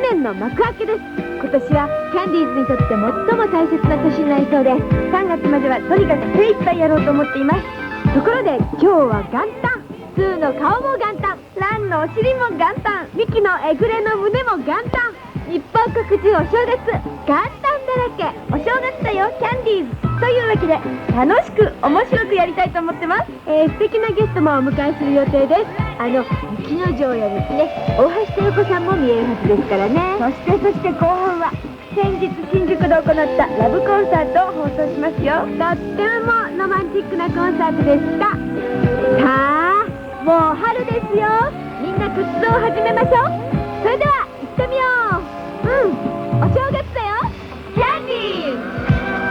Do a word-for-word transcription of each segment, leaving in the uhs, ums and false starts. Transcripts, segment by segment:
年の幕開けです。今年はキャンディーズにとって最も大切な年になりそうで、さんがつまではとにかく精一杯やろうと思っています。ところで今日は元旦、スーの顔も元旦、ランのお尻も元旦、ミキのえぐれの胸も元旦、日本各地お正月、元旦だらけ。お正月だよキャンディーズというわけで、楽しく面白くやりたいと思ってます。えー、素敵なゲストもお迎えする予定です。あの雪の城やですね、大橋豊子さんも見えるはずですからね。そしてそして後半は先日新宿で行ったラブコンサートを放送しますよ。とってもロマンチックなコンサートでした。さあもう春ですよ。みんな活動を始めましょう。それでは行ってみよう。うん、お正月だよキャンディーズ。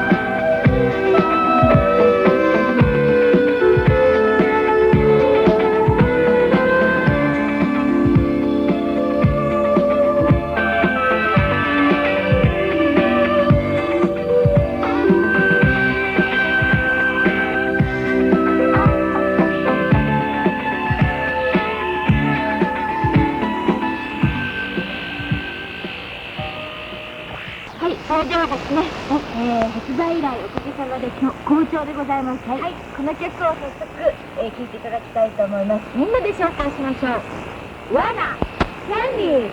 それではですね、えー、発売以来おかげさまで好調でございます。はい、はい、この曲を早速、えー、聴いていただきたいと思います。みんなで紹介しましょう。ワナキャンディーズ。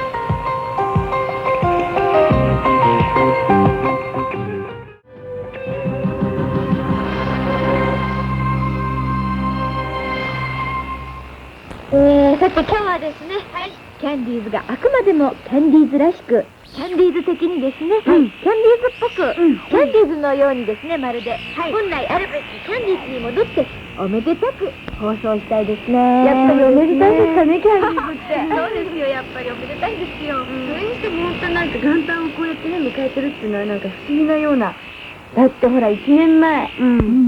えー、さて今日はですね、はい、キャンディーズがあくまでもキャンディーズらしく、キャンディーズ的にですね、はい、キャンディーズっぽく、うん、キャンディーズのようにですね、まるで、はい、本来あるべきキャンディーズに戻っておめでたく放送したいですね。やっぱりおめでたいですかね、キャンディーズって。そうですよ、やっぱりおめでたいですよ。うん、それにしても本当なんか元旦をこうやってね迎えてるっていうのはなんか不思議なような。だってほらいちねんまえ、うん、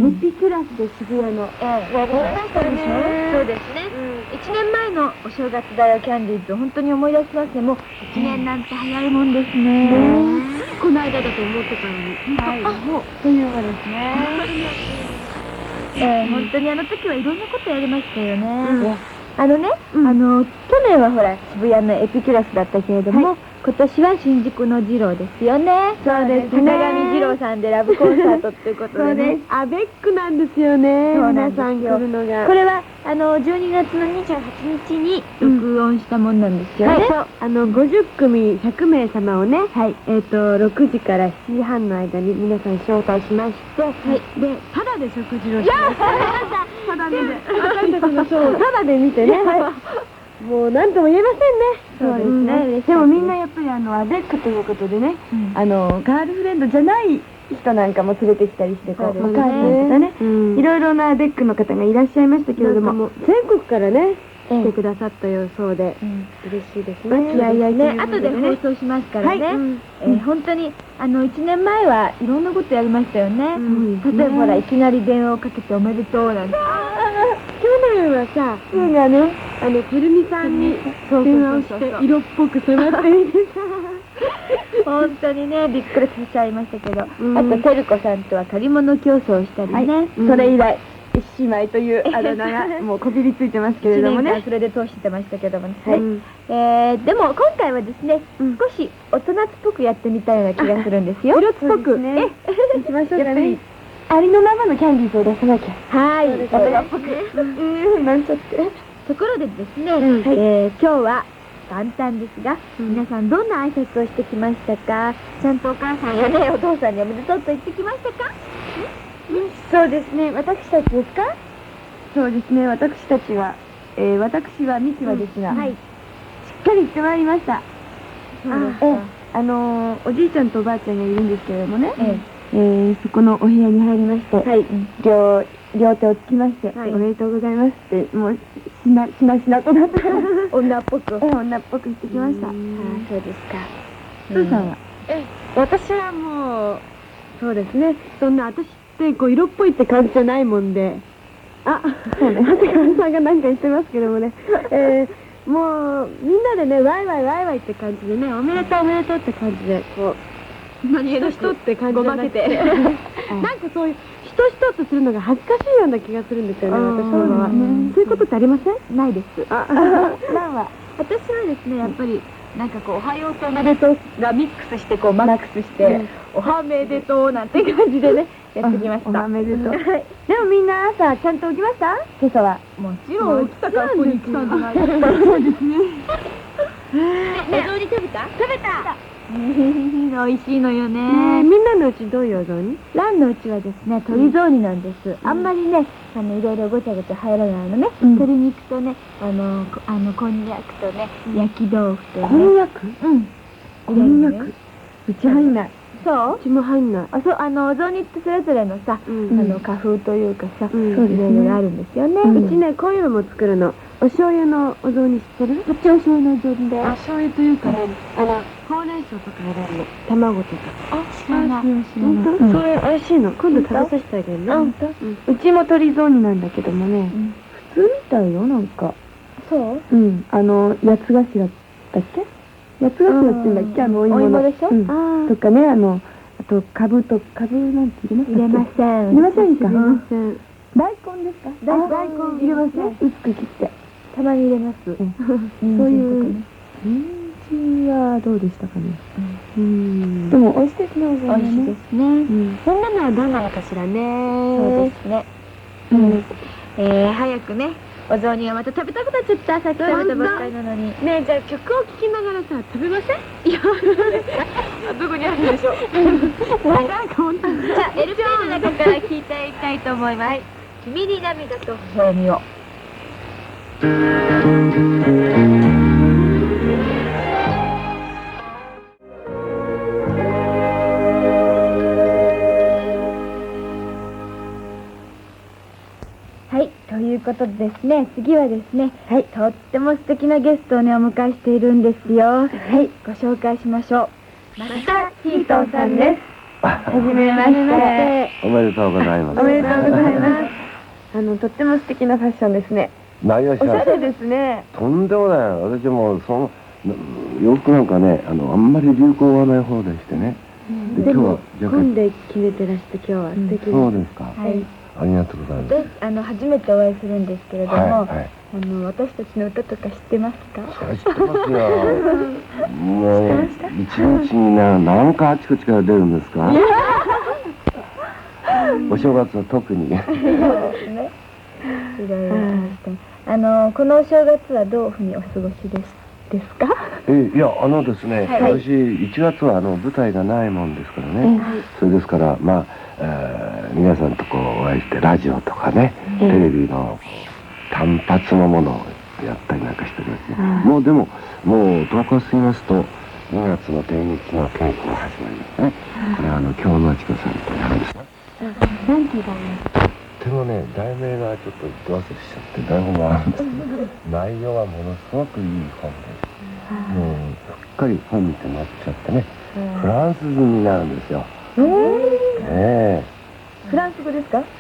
エピクラスで渋谷のやりましたでしょ。そうですね、いちねんまえのお正月だよキャンディーズを本当に思い出しますね。もういちねんなんて早いもんですね。この間だと思ってたのに、はい、もうという間ですね。えー、本当にあの時はいろんなことやりましたよね。あのね、あの去年はほら渋谷のエピクラスだったけれども、今年は新宿の二郎ですよね。そうですね。坂上二郎さんでラブコンサートっていうことでね。アベックなんですよね。皆さん来るのが。これはあのじゅうにがつのにじゅうはちにちに録音したもんなんですよね。あのごじゅっくみひゃくめいさまをね、えっとろくじからしちじはんの間に皆さん招待しまして、でただで食事をしました。ただで私たちのショーをただで見てね。もう何とも言えませんね。そうですね。でもみんなやっぱりあのアベックということでね、あのガールフレンドじゃない人なんかも連れてきたりして、こうお母さんとかね、いろいろなアベックの方がいらっしゃいましたけれども、全国からね来てくださったようそうで嬉しいですね。いやいやね、後で放送しますからね。本当にあのいちねんまえはいろんなことやりましたよね。例えばほらいきなり電話をかけておめでとうなんて。去年はさ、すーがね、あのくるみさんに電話をして色っぽく迫ってみてさ、本当にねびっくりさせちゃいましたけど、あとてるこさんとは借り物競争をしたりね。それ以来姉妹というあだ名がもうこびりついてますけれどもね。それで通してましたけどもね。でも今回はですね、少し大人っぽくやってみたいような気がするんですよ。色っぽくね、いきましょうかね。ありのままのキャンディーズを出さなきゃ。はい、大人っぽく。うん、なんちゃって。ところでですね、今日は元旦ですが、皆さんどんな挨拶をしてきましたか？ちゃんとお母さんやね、お父さんにおめでとうと言ってきましたか？そうですね、私たちですか？そうですね、私たちは、私はミキはですが、しっかり行ってまいりました。あの、おじいちゃんとおばあちゃんがいるんですけれどもね、そこのお部屋に入りまして、両両手をつきまして、おめでとうございますって、もうしなしなしなとなって女っぽく女っぽく言ってきました。そうですか。スーさんは？私はもうそうですね、そんな私ってこう色っぽいって感じじゃないもんで、あ、そうね、長谷川さんが何か言ってますけどもね、もうみんなでねワイワイワイワイって感じでね、おめでとうおめでとうって感じでこう何の人って感じでごまけてなんかそういう人人とするのが恥ずかしいような気がするんですよね、私は。そういうことってありません？ないです。あ、なんは私はですね、やっぱりなんかこう、おはようとおめでとうがミックスして、こう、マックスして、おはめでとうなんて感じでね、やってきました。おはめでとう。でもみんな朝、ちゃんと起きました？今朝は。もちろん起きたからここに来たんじゃないですか。そうですね。お雑煮食べた？食べた！美味しいのよね。みんなのうちどういうお雑煮？ランのうちはですね、鶏雑煮なんです。あんまりね、あの、いろいろごちゃごちゃ入らないのね。鶏肉とね、あの、あの、こんにゃくとね、焼き豆腐とね。こんにゃく？うん。こんにゃく？うち入んない。そう？うちも入んない。あ、そう、あの、お雑煮ってそれぞれのさ、あの、家風というかさ、いろいろあるんですよね。うちね、こういうのも作るの。お醤油のお雑煮知ってる？うちお醤油のお雑煮だよ。お醤油というかね、あの、ほうれん草とか入れるの。卵とか。あ、知らない。本当？それ美味しいの。今度食べさせてあげるね。本当？うちも鶏雑煮なんだけどもね、普通みたいよ、なんか。そう？うん。あの、八つ頭だっけ？八つ頭って言うんだっけ？あの、お芋の。お芋でしょ？うん。とかね、あの、あと、かぶと、かぶなんて入れますか？入れません。入れませんか？入れません。大根ですか？大根入れません？薄く切って。たまに入れます。そういう。人参はどうでしたかね。うん。でも美味しいですね、お雑煮ね。美味しいですね。そんなのはどうなのかしらね。そうですね。うん。えー、早くね、お雑煮がまた食べたくなっちゃった。さっき食べたばっかりなのに。ねえ、じゃあ曲を聴きながらさ、食べません？いや、どこにあるんでしょう。なんか本当に。じゃあ、エルピー の中から聴いていきたいと思います。君に涙と微笑みを。はい、ということでですね、次はですね、はい、とっても素敵なゲストをね、お迎えしているんですよ。はい、ご紹介しましょう。マサヒートさんです。はじめまして。 おめでとうございます。 おめでとうございます。あの、とっても素敵なファッションですね。 何をします？ おしゃれですね。 とんでもない。私もその洋服なんかね、あのあんまり流行がない方でしてね。 で今日は組んで決めてらして今日は素敵な。 そうですか。 はい。 ありがとうございます。 で、あの初めてお会いするんですけれども、あの私たちの歌とか知ってますか？ それ知ってますよ。もう一日に何かあちこちから出るんですか？お正月は特に。そうですね。いろいろありまして、あのこのお正月はどういうふうにお過ごしですですか？えいやあのですね、私いちがつはあの舞台がないもんですからね。それですからまあ、えー、皆さんとこうお会いしてラジオとかね、テレビの単発のものをやったりなんかしてるんですね。もうでももうとおか過ぎますとにがつの定日の稽古が始まりますね。これはあの京野千子さんとやるんですね。 何期だね。 でもね、題名がちょっと言わせしちゃって台本があるんですけど、内容はものすごくいい本で、もうすっかり本見てなっちゃってね、フランス人になるんですよ。ええ。 フランス語ですか？で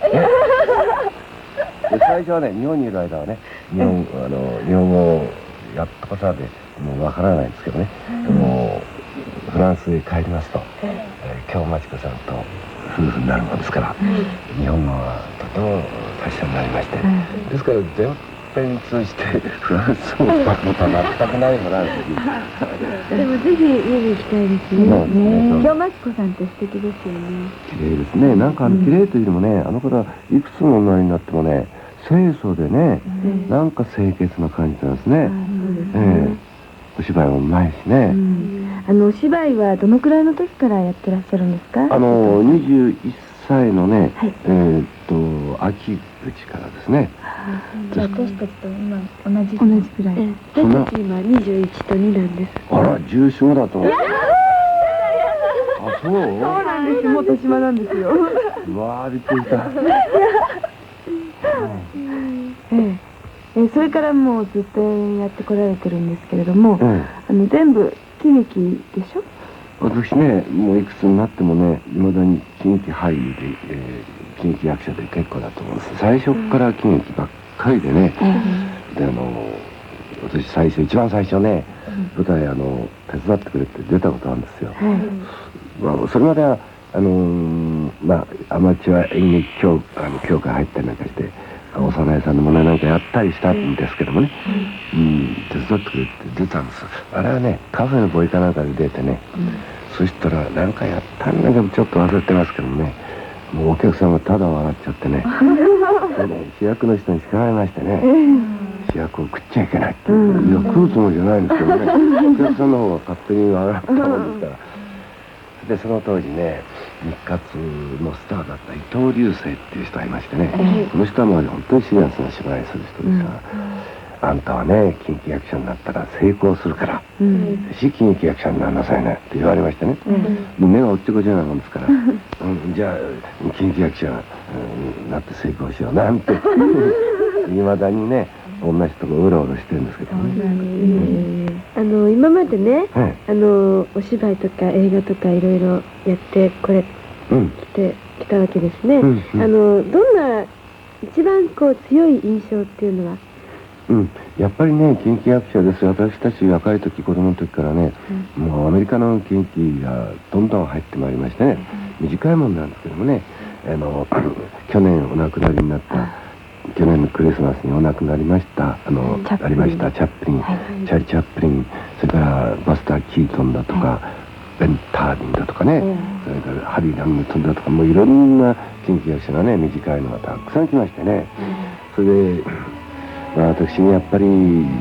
最初はね、日本にいる間はね、日本あの日本語をやったことでもうわからないんですけどね、もうフランスへ帰りますと、京マチ子さんと夫婦になるもんですから、日本語はとても達者になりまして、ですから全編通じてフランス語を書くことは全くないフランス人。でもぜひ見に行きたいですね。京マチ子さんって素敵ですよね。 綺麗ですね。なんかあの綺麗というよりもね、あの方いくつの女になってもね、清楚でね、なんか清潔な感じなんですね。ええ、お芝居もうまいしね。 あのお芝居はどのくらいの時からやってらっしゃるんですか？ あのにじゅういっさいのね、えっと秋口からですね。 私たちと今同じ同じくらい。私たち今にじゅういちとになんです。 あら、じゅうよんだと。あ、そう？そうなんです。もう年島なんですよ。 うわー、びっくりした。 ええ、それからもうずっとやってこられてるんですけれども、あの全部喜劇でしょ？ 私ね、もういくつになってもね、いまだに喜劇俳優で、えー、喜劇役者で結構だと思うんです。最初から喜劇ばっかりでね、であの私最初一番最初ね、舞台あの手伝ってくれって出たことあるんですよ。まあそれまではあのー、まあアマチュア演劇協あの協会入ったりなんかしてお早苗さんのもねなんかやったりしたんですけどもね、うん、手伝ってくれって出たんです。あれはねカフェのボイかなんかで出てね、そしたらなんかやったんだけどちょっと忘れてますけどね、もうお客さんがただ笑っちゃってねでね主役の人に叱られましてね、主役を食っちゃいけないって、いや食うつもりじゃないんですけどねお客さんの方が勝手に笑ったもんですから。でその当時ね日活のスターだった伊藤流星っていう人がいましてね、この人はもう本当にシリアスな芝居する人ですから、あんたはね喜劇役者になったら成功するから、うん、し喜劇役者になりなさいねって言われましてね、うん、目がおっちょこちょいなもんですから、うん、じゃあ喜劇役者になって成功しようなんていまだにね同じとこうろうろしてるんですけどね。 あの今までね、はい、あのお芝居とか映画とかいろいろやってこれ、うん、来てきたわけですね、うんうん、あのどんな一番こう強い印象っていうのは、 うん、やっぱりね喜劇役者です。私たち若い時子供の時からね、うん、もうアメリカの喜劇がどんどん入ってまいりましてね、うん、短いもんなんですけどもね、あの去年お亡くなりになった去年のクリスマスにお亡くなりましたあのありましたチャップリン、はい、チャーリー・チャップリン、それからバスター・キートンだとか、はい、ベン・ターリンだとかね、うん、それからハリー・ラングトンだとかもういろんな喜劇役者がね短いのがたくさん来ましてね、うん、それで、まあ、私にやっぱり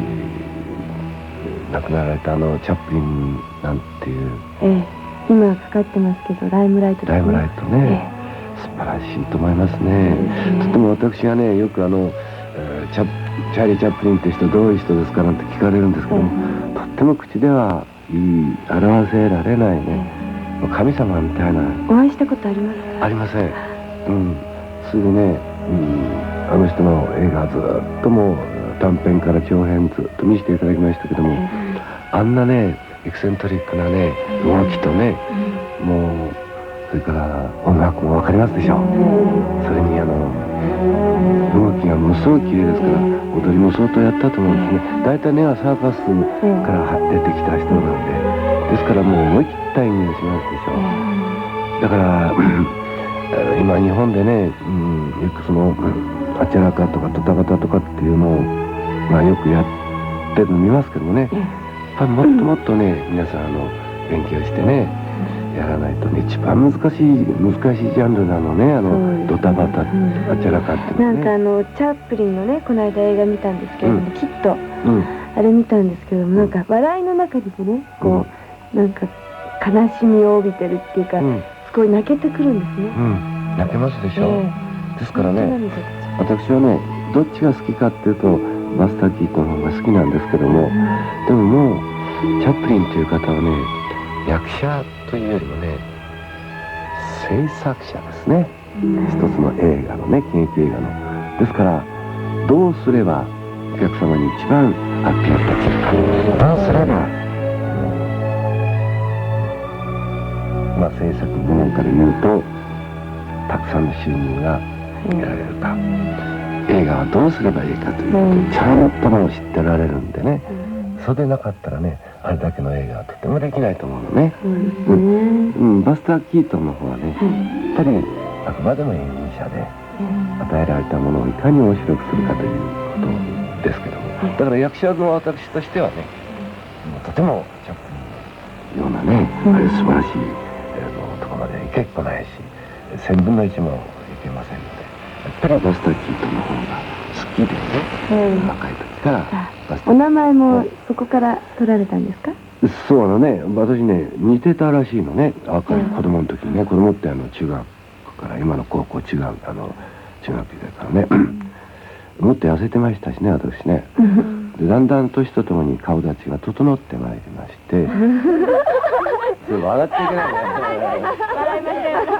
亡くなられたあのチャップリンなんていう、 ええ、今かかってますけどライムライトですね。 ライムライトね、ええ素晴らしいと思いますね。とても私がねよくあの、えー、チャチャーリー・チャップリンって人どういう人ですかなんて聞かれるんですけども、とっても口では言い表せられないね、神様みたいな。 お会いしたことありますか？ ありません。うん。それでね、うん、あの人の映画ずっともう短編から長編ずっと見せていただきましたけども、あんなねエキセントリックなね動きとね、もうそれから音楽も分かりますでしょう。それにあの動きがものすごく綺麗ですから踊りも相当やったと思うんですね。大体根はサーカスから出てきた人なんで、ですからもう思い切った演技をしますでしょう。だから今日本でね、うん、よくそのあちらかとかドタバタとかっていうのを、まあ、よくやってるの見ますけどもね、やっぱりもっともっとね皆さんあの勉強してねやらないとね一番難しい難しいジャンルなのね、あの、うん、ドタバタ、うん、あちらかっていうのね。 なんかあのチャップリンのねこの間映画見たんですけれども、うん、きっと、うん、あれ見たんですけども、なんか笑いの中でもねこう、うん、なんか悲しみを帯びてるっていうか、うん、すごい泣けてくるんですね。 うん、泣けますでしょう、えー、ですからね私はねどっちが好きかっていうとバスター・キートンの方が好きなんですけども、うん、でももうチャップリンという方はね役者というよりもね制作者ですね、うん、一つの映画のね喜劇映画のですからどうすればお客様に一番アピールできるか、どうすれば、まあ制作部門から言うとたくさんの収入が得られるか、うん、映画はどうすればいいかということをちゃんとも知ってられるんでね、うん、それでなかったらねあれだけの映画はとてもできないと思うのね、うんうんうん、バスター・キートンの方はね、うん、やっぱりあくまでも演技者で与えられたものをいかに面白くするかということですけども、だから役者の私としてはねもうとてもチャップリンのようなね、あれ素晴らしい、えー、のところまでいけっこないし千分の一もいけませんので、やっぱりバスター・キートンの方が好きでね、うん、若い時からバスター。 お名前もそこから取られたんですか？ そうあのね私ね似てたらしいのね、若い子供の時にね、子供ってあの中学から今の高校違うあの中学時代からねもっと痩せてましたしね私ねでだんだん年とともに顔立ちが整ってまいりましてそれ笑っちゃいけないね笑いま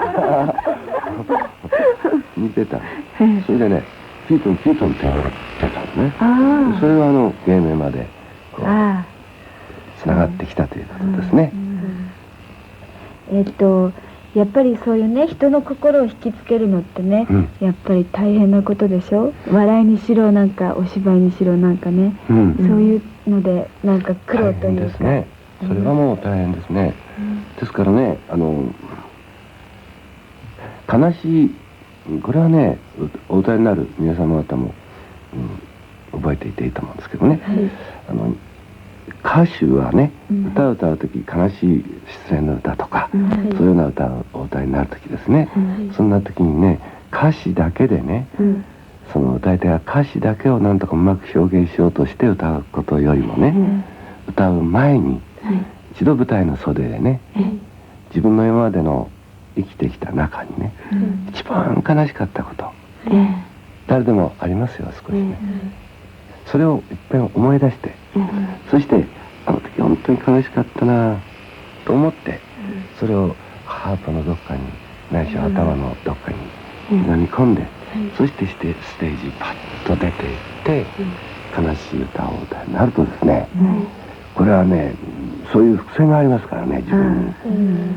せん似てた。それでねキートンキートンって言われてたのね。それはあの芸名までこうつながってきたということですね。 えっとやっぱりそういうね人の心を引きつけるのってね、うん、やっぱり大変なことでしょ。笑いにしろなんかお芝居にしろなんかね、うん、そういうのでなんか苦労というか、大変ですね。 それはもう大変ですね、うん、ですからねあの悲しいこれはねお歌いになる皆様方も、うん、覚えていていいと思うんですけどね、はい、あの歌手はね、うん、歌を歌う時悲しい失恋の歌とか、うん、そういうような歌をお歌いになる時ですね、はい、そんな時にね歌詞だけでね、うん、その歌い手が歌詞だけをなんとかうまく表現しようとして歌うことよりもね、うん、歌う前に、はい、一度舞台の袖でね、はい、自分の今までの生きてきた中にね、うん、一番悲しかったこと、うん、誰でもありますよ少しね、うん、それをいっぺん思い出して、うん、そしてあの時本当に悲しかったなと思って、うん、それをハートのどっかにないしは頭のどっかに刻み込んで、うん、そしてしてステージパッと出ていって、うん、悲しい歌を歌になるとですね、うん、これはねそういう伏線がありますからね自分に、うん、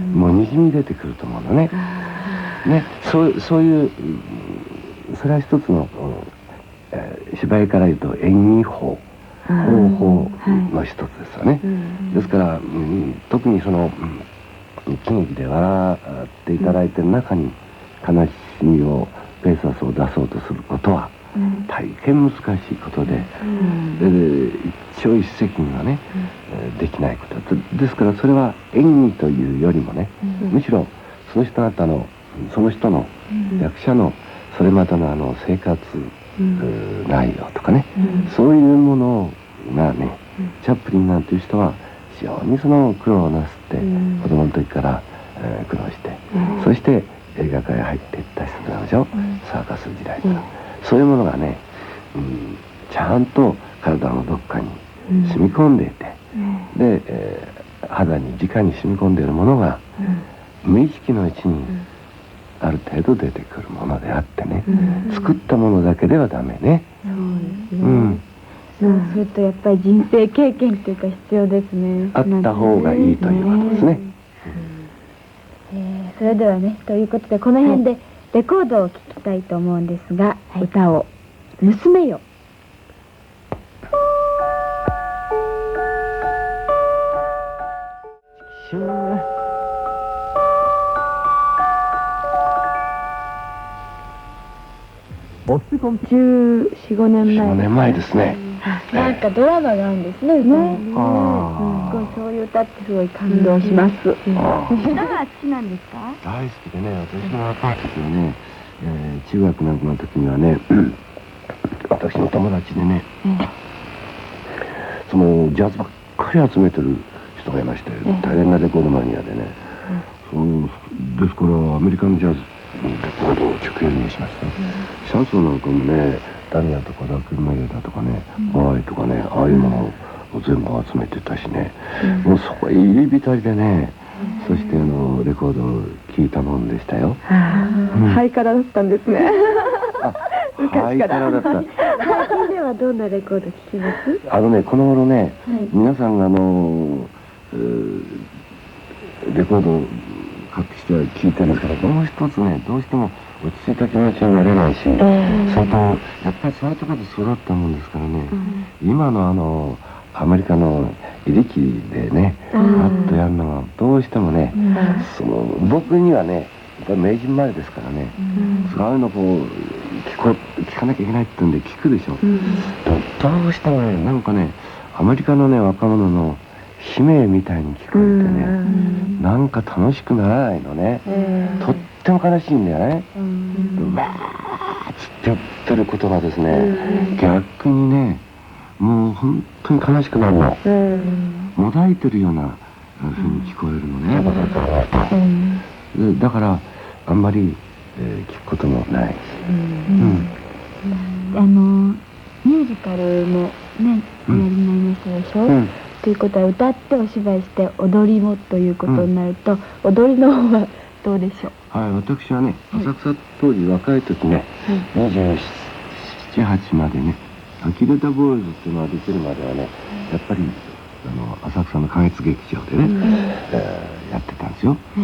もうにじみ出てくると思うのね、うん、ねそう、そういうそれは一つの、えー、芝居から言うと演技法方法の一つですよね、うん、ですから、うん、特にその、うん、喜劇で笑っていただいている中に悲しみをペーサスを出そうとすることは大変難しいことで、うん、で一朝一夕にはね、うん、できないことですからそれは演技というよりもね、うん、むしろその人方のその人の、うん、役者のそれまでのあの生活、うん、内容とかね、うん、そういうものがね、うん、チャップリンなんていう人は非常にその苦労をなすって、うん、子供の時から、えー、苦労して、うん、そして映画界へ入っていった人なんでしょ、うん、サーカス時代から、うん、そういうものがね、うん、ちゃんと体のどっかに染み込んでいて、うん、で、えー、肌に直に染み込んでいるものが、うん、無意識のうちにある程度出てくるものであってね、うん、作ったものだけではダメね。 そうですね、うん、そうするとやっぱり人生経験っていうか必要ですね。 あった方がいいということですね。 えー、それではねということでこの辺でレコードを聴きたいと思うんですが、はい、歌を「娘よ」 じゅうよん、ごねんまえ。 よねんまえですね。 なんかドラマがあるんですね、歌にね。すごいそういう歌ってすごい感動します。歌が好きなんですか？ 大好きでね、私の若い時はね、えー、中学なんかの時にはね、私の友達でね、そのジャズばっかり集めてる人がいまして、大変なレコードマニアでね、そうですからアメリカンジャズレコードを直輸入しました。シャンソンなんかもね、ダニアとかダック・メレダとかね、バーイとかね、ああいうものを全部集めてたしね、もうそこ入り浸りでね、そしてあのレコードを聴いたもんでしたよ。 ハイカラだったんですね。 ハイカラだった。 最近ではどんなレコード聴きます？ あのね、この頃ね、皆さんがあのレコードを買ってきて聴いてるから、もう一つね、どうしても落ち着いた気持ちになれないし、それとやっぱりそういうところで育ったもんですからね、今のあのアメリカのいりきでね、パッとやるのがどうしてもね、その僕にはね、やっぱり名人前ですからね、そういうのこう聞こ聞かなきゃいけないって言うんで聞くでしょ。どうしてもね、なんかね、アメリカのね若者の悲鳴みたいに聞こえてね、なんか楽しくならないのね。とっても悲しいんだよね。わーっつって言ってることがですね、逆にね、もう本当に悲しくなるの。もだいてるようなふうに聞こえるのね。だからあんまり、えー、聞くこともないし。 あのミュージカルもねおやりになりましたでしょ。うんということは歌ってお芝居して踊りもということになると、うん、踊りの方はどうでしょう？ はい、私はね、浅草当時若い時ね、にじゅうなな、はちまでね、アキレタボーイズっていうのができるまではね、やっぱりあの浅草の花月劇場でね、うんえー、やってたんですよ、うん、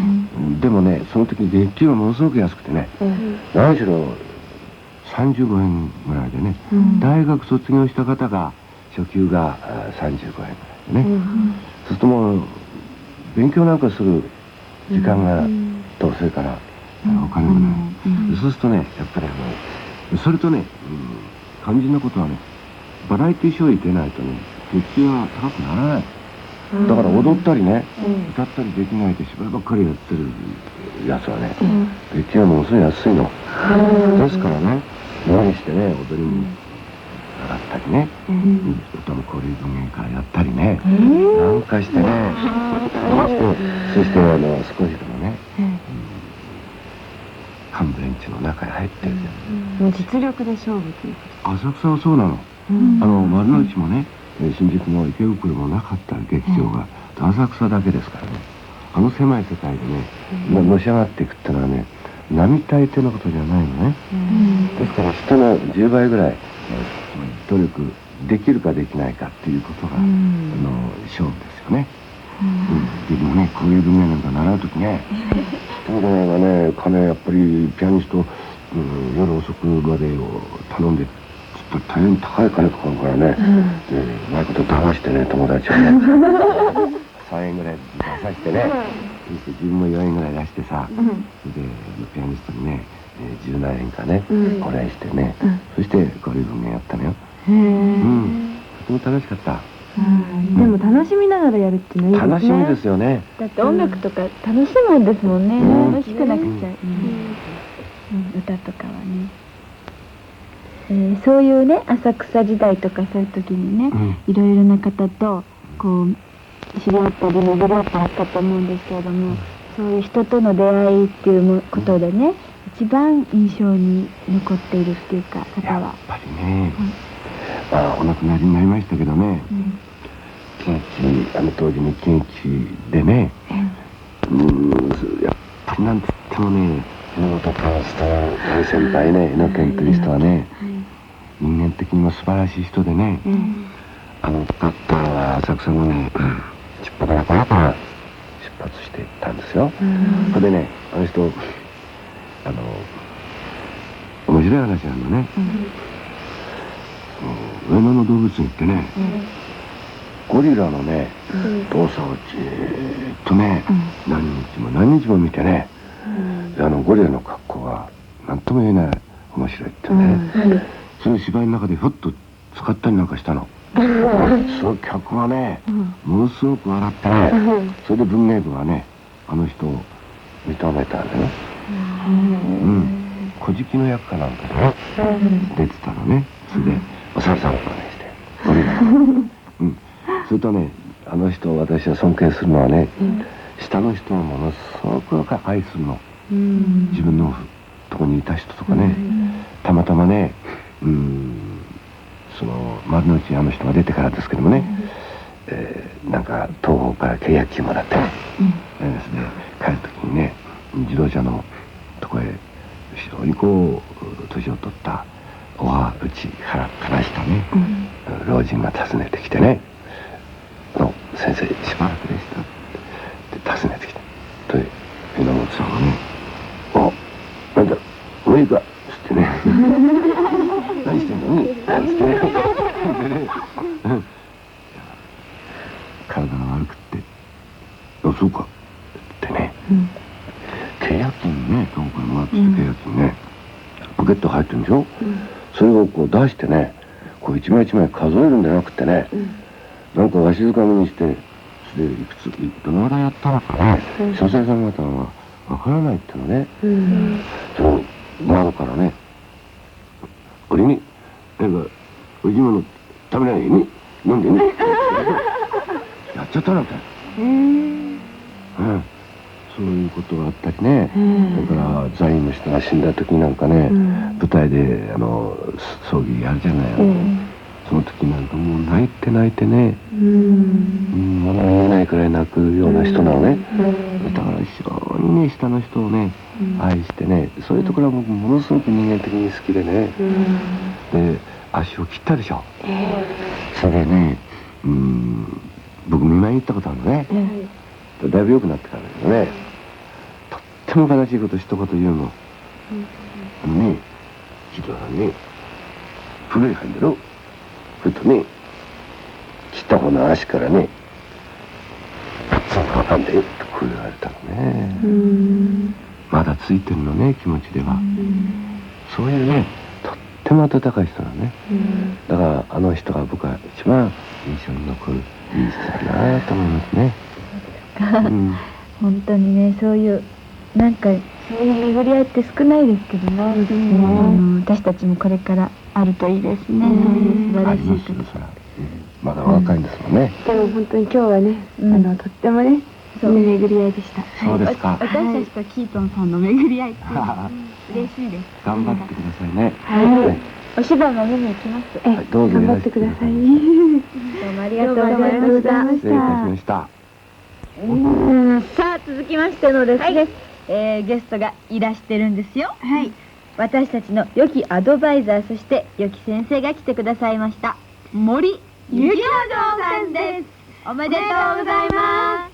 でもね、その時月給がものすごく安くてね、うん、何しろさんじゅうごえんぐらいでね、うん、大学卒業した方が初給がさんじゅうごえんね、うん、そうするともう勉強なんかする時間がと、それからお金がない、そうするとねやっぱりあのそれとね、うん、肝心なことはねバラエティーショーに出ないとね月は高くならない。だから踊ったりね、うん、歌ったりできないで芝居ばっかりやってるやつはね、うん、月はものすごい安いの、うん、ですからね何してね踊りに上がったりね、うん、歌も交流文芸会やったりね、うん、なんかしてね、うん、そしてあの少しでもね、うん、幹部連中の中へ入ってるじゃん、 もう実力で勝負ということ。 浅草はそうなの、うん、あの丸の内もね新宿も池袋もなかった劇場が、うん、浅草だけですからねあの狭い世界でね、うん、のし上がっていくってのはね並大抵のことじゃないのね、うん、ですから人のじゅうばいぐらい努力できるかできないかっていうことが、うん、あの勝負ですよね、うんうん、でもねこういう文芸なんか習う時ね人がね金やっぱりピアニスト、うん、夜遅くまでを頼んで大変高い金かかるからね、うん、でうまいこと騙してね友達をねさんえんぐらい出させてね、うん、自分もよえんぐらい出してさ、うん、でピアニストにねじゅうなんえんかね、うん、お礼してね、うん、そしてこういう文芸やったのよ。へえ、うん、とても楽しかった、 うん、でも楽しみながらやるっていうのはいいですね。 楽しみですよね。 だって音楽とか楽しむんですもんね、うん、楽しくなくちゃ、うんうん、歌とかはね、えー、そういうね浅草時代とかそういう時にね、うん、いろいろな方とこう知り合ったり巡り合ったあったと思うんですけれども、うん、そういう人との出会いっていうことでね、うん、一番印象に残っているっていうか方はやっぱりね、うん、まあお亡くなりになりましたけどね、うん、近畿あの当時の近畿でね、うん、うんやっぱりなんつってもね榎本寛と大先輩ね榎健という人はね、うん、人間的にも素晴らしい人でね、うん、あの方は浅草のね出発からこのから出発していったんですよ、うん、それでねあの人あの面白い話なんだね、うん、上野の動物園行ってね、うん、ゴリラのね、うん、動作をじーっとね、うん、何日も何日も見てね、うん、あのゴリラの格好が何とも言えない面白いってね、うん、その芝居の中でふっと使ったりなんかしたの、うん、その客がね、うん、ものすごく笑ってね、うん、それで文芸部がねあの人を認めたんだよ、うん、小じきの役かなんかでね、うん、出てたのね。それでお猿さんを真似してゴリラの、うん、それとねあの人を私は尊敬するのはね、うん、下の人をものすごく愛するの、うん、自分のとこにいた人とかね、うん、たまたまね、うん、その丸の内あの人が出てからですけどもね、うん、えー、なんか東宝から契約金もらってね、うん、えー、それで帰る時にね自動車のとこへ非常にこう年を取ったおはうちからからしたね、うん、老人が訪ねてきてね「の先生しばらくでした」って訪ねてきてと榎本さんがね「おなんだもういいか」っつってね「何してんの?」なんつってねでね体が悪くって「あそうか」ってね、うん、契約金ね東京もらって契約金ね、うん、ポケット入ってるんでしょ、うん、それをこう出してねこう一枚一枚数えるんじゃなくてね、うん、なんかわしづかみにしてそれでいくつどのぐらいやったのかね、うん、書生さん方はわからないってのね、うん、その窓からね俺になんかおいしいもの食べないように飲んでねやっちゃったなんて、うん、そういうことがあったりね、だから座員の人が死んだ時なんかね、うん、舞台であの葬儀やるじゃない、うん、その時なんかもう泣いて泣いてね、うん、物が言えないくらい泣くような人なのね、うん、だから非常にね下の人をね、うん、愛してねそういうところは僕ものすごく人間的に好きでね、うん、で足を切ったでしょ、うん、それでね、うん、僕見舞いに行ったことあるのね、うん、だいぶ良くなってからだけどね、とっても悲しいこと一言言うの、うん、あのねひどいね古いんだろふとね切った方の足からね「そうなんだよ」ってこう言われたのね、うん、 まだついてるのね、気持ちでは。そういうね、とっても温かい人なのね。だからあの人が僕は一番印象に残るいい人だなと思いますね。 本当にね、そういうなんかそういう巡り合いって少ないですけどね。私たちもこれからあるといいですね。そういう素晴らしい方。 まだ若いんですもんね。 でも本当に今日はね、あのとってもね、巡り合いでした。 そうですか。 私たちとキートンさんの巡り合いって嬉しいです。 頑張ってくださいね。 はい。お芝居も見に行きます。 え、どうぞ頑張ってください。どうもありがとうございました。 失礼いたしました。 さあ続きましてのですね、ゲストがいらしてるんですよ。はい。私たちの良きアドバイザー、そして良き先生が来てくださいました。森ゆきのじょうさんです。おめでとうございます。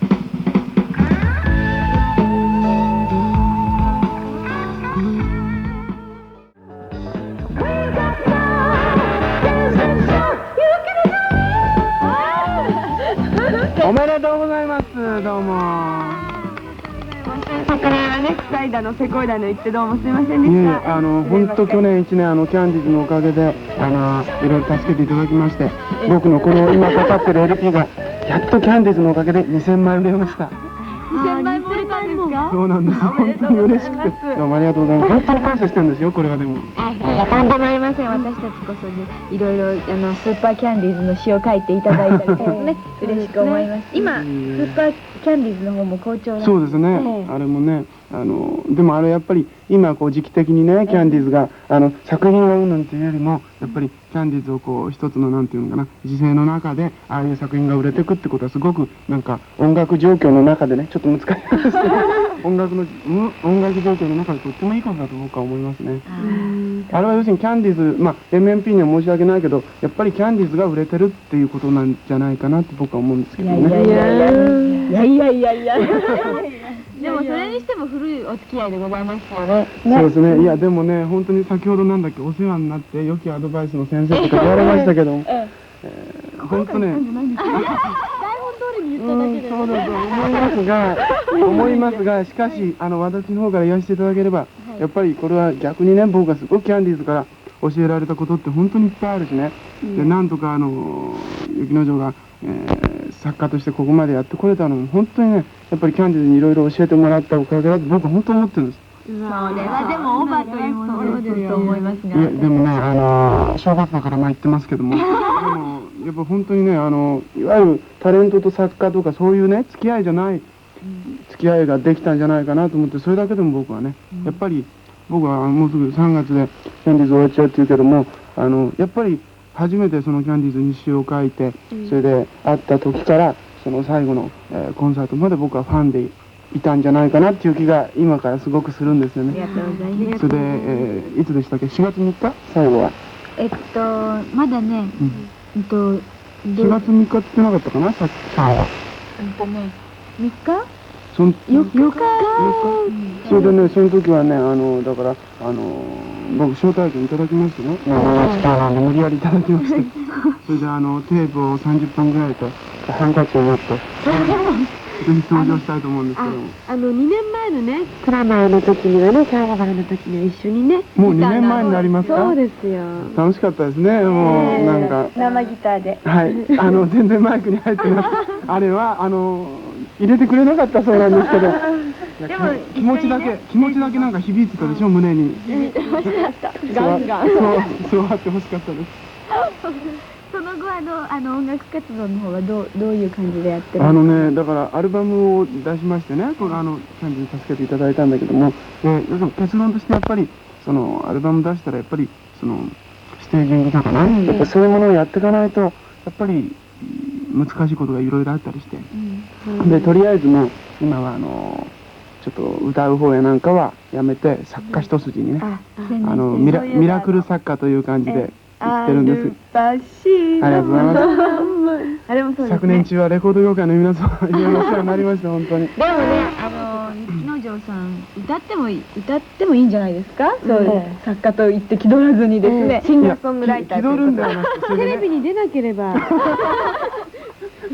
おめでとうございます。どうも。 昨年はね、臭いだの、せこいだの言ってどうもすみませんでした。 いえ、あの、本当去年一年、あの、キャンディーズのおかげで、あの、いろいろ助けていただきまして、僕のこの今かかってる エルピー が、やっとキャンディーズのおかげでにせんまい売れました。 にせんまいも売れたんですか？ そうなんです。本当に嬉しくて。どうもありがとうございます。本当に感謝してるんですよ、これはでも。 とんでもありません。私たちこそね、いろいろあのスーパーキャンディーズの詩を書いていただいたりですね、嬉しく思います。今スーパーキャンディーズの方も好調なんです。 そうですね。あれもね、あのでもあれやっぱり今こう時期的にね、キャンディーズがあの作品がうんぬんというよりもやっぱりキャンディーズをこう一つのなんていうのかな、時勢の中でああいう作品が売れていくってことはすごくなんか音楽状況の中でね、ちょっと難しいですけど音楽の音楽状況の中でとってもいいことだと僕は思いますね。あれは要するにキャンディーズ、まあ エムエムピー には申し訳ないけど、やっぱりキャンディーズが売れてるっていうことなんじゃないかなって僕は思うんですけどね。 いやいやいやいやいやいやいやいやでもそれにしても古いお付き合いでございますからね。 そうですね。いやでもね、本当に先ほどなんだっけ、お世話になって良きアドバイスの先生とか言われましたけど、本当ね、台本通りに言っただけで、そうだと思いますが、思いますが、しかしあの私の方から言わせていただければ、やっぱりこれは逆にね、僕がすごくキャンディーズから教えられたことって本当にいっぱいあるしね。で、なんとかあの雪之丞が、えー、作家としてここまでやってこれたのも本当にね、やっぱりキャンディーズにいろいろ教えてもらったおかげだと僕は本当に思ってるんです。 それはでもオーバーというものですと思いますが。 いやでもね、あの小学校からまあ言ってますけども、でもやっぱ本当にね、あのいわゆるタレントと作家とかそういうね付き合いじゃない付き合いができたんじゃないかなと思って、それだけでも僕はね、やっぱり僕はもうすぐさんがつでキャンディーズ終わっちゃうっていうけども、あのやっぱり初めてそのキャンディーズに詩を書いて、それで会った時からその最後の、えー、コンサートまで僕はファンでいたんじゃないかなっていう気が今からすごくするんですよね。 ありがとうございます。 それで、えー、いつでしたっけ、しがつみっか最後は。 えっとまだね、えっとしがつみっかって言ってなかったかな、さっきさんは。 えっとねみっかそんよっかそれでね、その時はね、あのだからあの僕招待券いただきましてね、無理やりいただきましてそれであのテープをさんじゅっぷんぐらいとハンカチを持ってぜひ登場したいと思うんですけども、 あのにねんまえのねクラマーの時にはね、キャラバルの時には一緒にね、 もうにねんまえになりますか。 そうですよ。 楽しかったですね。もうなんか生ギターで、 はい、あの全然マイクに入ってますあれはあの入れてくれなかったそうなんですけど、でも気持ちだけ気持ちだけなんか響いてたでしょ、胸に。ガンガンそうあってほしかったです。 その後あのあの音楽活動の方はどうどういう感じでやってるあのね、だからアルバムを出しましてね、このあのキャンディーに助けていただいたんだけども、え要するに結論としてやっぱりそのアルバム出したらやっぱりそのステージングとかね、うん、やっぱそういうものをやっていかないとやっぱり難しいことがいろいろあったりして、うん、でとりあえずもう今はあのちょっと歌う方やなんかはやめて作家一筋にね、うん、あのミラミラクル作家という感じで言ってるんです。ありがとうございます。 あれもそうですね。 昨年中はレコード業界の皆さんいろいろお世話になりました本当に。 でもね、あの雪之丞さん歌ってもいい歌ってもいいんじゃないですか。そういう作家と言って気取らずにですね、シンガーソングライター気取るんではなくて、 テレビに出なければ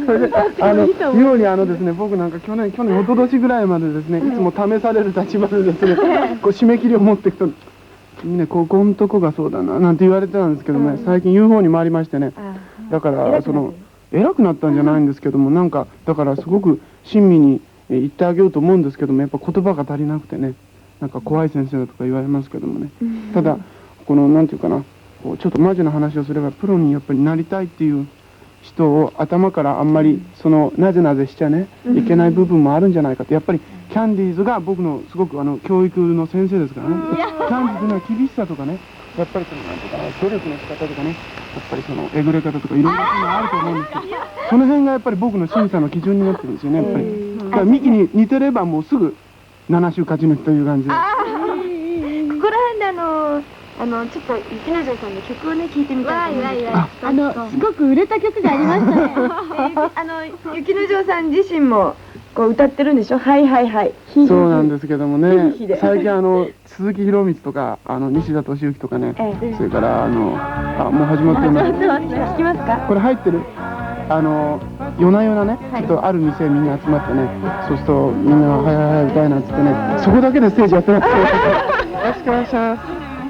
それであの妙にあのですね、僕なんか去年去年一昨年ぐらいまでですね、いつも試される立場でですね、こう締め切りを持っていくと「ねここんとこがそうだな」なんて言われてたんですけどね、最近 ユーフォー に回りましてね、だからその偉くなったんじゃないんですけども、なんかだからすごく親身に言ってあげようと思うんですけども、やっぱ言葉が足りなくてね、なんか怖い先生だとか言われますけどもね、ただこのなんていうかな、こうちょっとマジな話をすれば、プロにやっぱりなりたいっていう人を頭からあんまりそのなぜなぜしちゃねいけない部分もあるんじゃないかって、やっぱりキャンディーズが僕のすごくあの教育の先生ですからね、キャンディーズの厳しさとかね、やっぱりそのなんていうかな、努力の仕方とかね、やっぱりそのえぐれ方とかいろんなことがあると思うんですけど、その辺がやっぱり僕の審査の基準になってるんですよね、やっぱり。だからミキに似てればもうすぐなな週勝ち抜きという感じで。 ここら辺であのあのちょっと雪之丞さんの曲をね聴いてみたいと思うんですけど、 あのすごく売れた曲がありましたね。 あの雪之丞さん自身もこう歌ってるんでしょ。はいはいはい。 そうなんですけどもね、最近あの鈴木宏光とかあの西田敏行とかね、それからあのあもう始まってるの。 聞きますか。 これ入ってる。あの夜な夜なね、ちょっとある店みんな集まってね、そうするとみんなはいはいはい歌いなんつってね、そこだけでステージやってます。よろしくお願いします。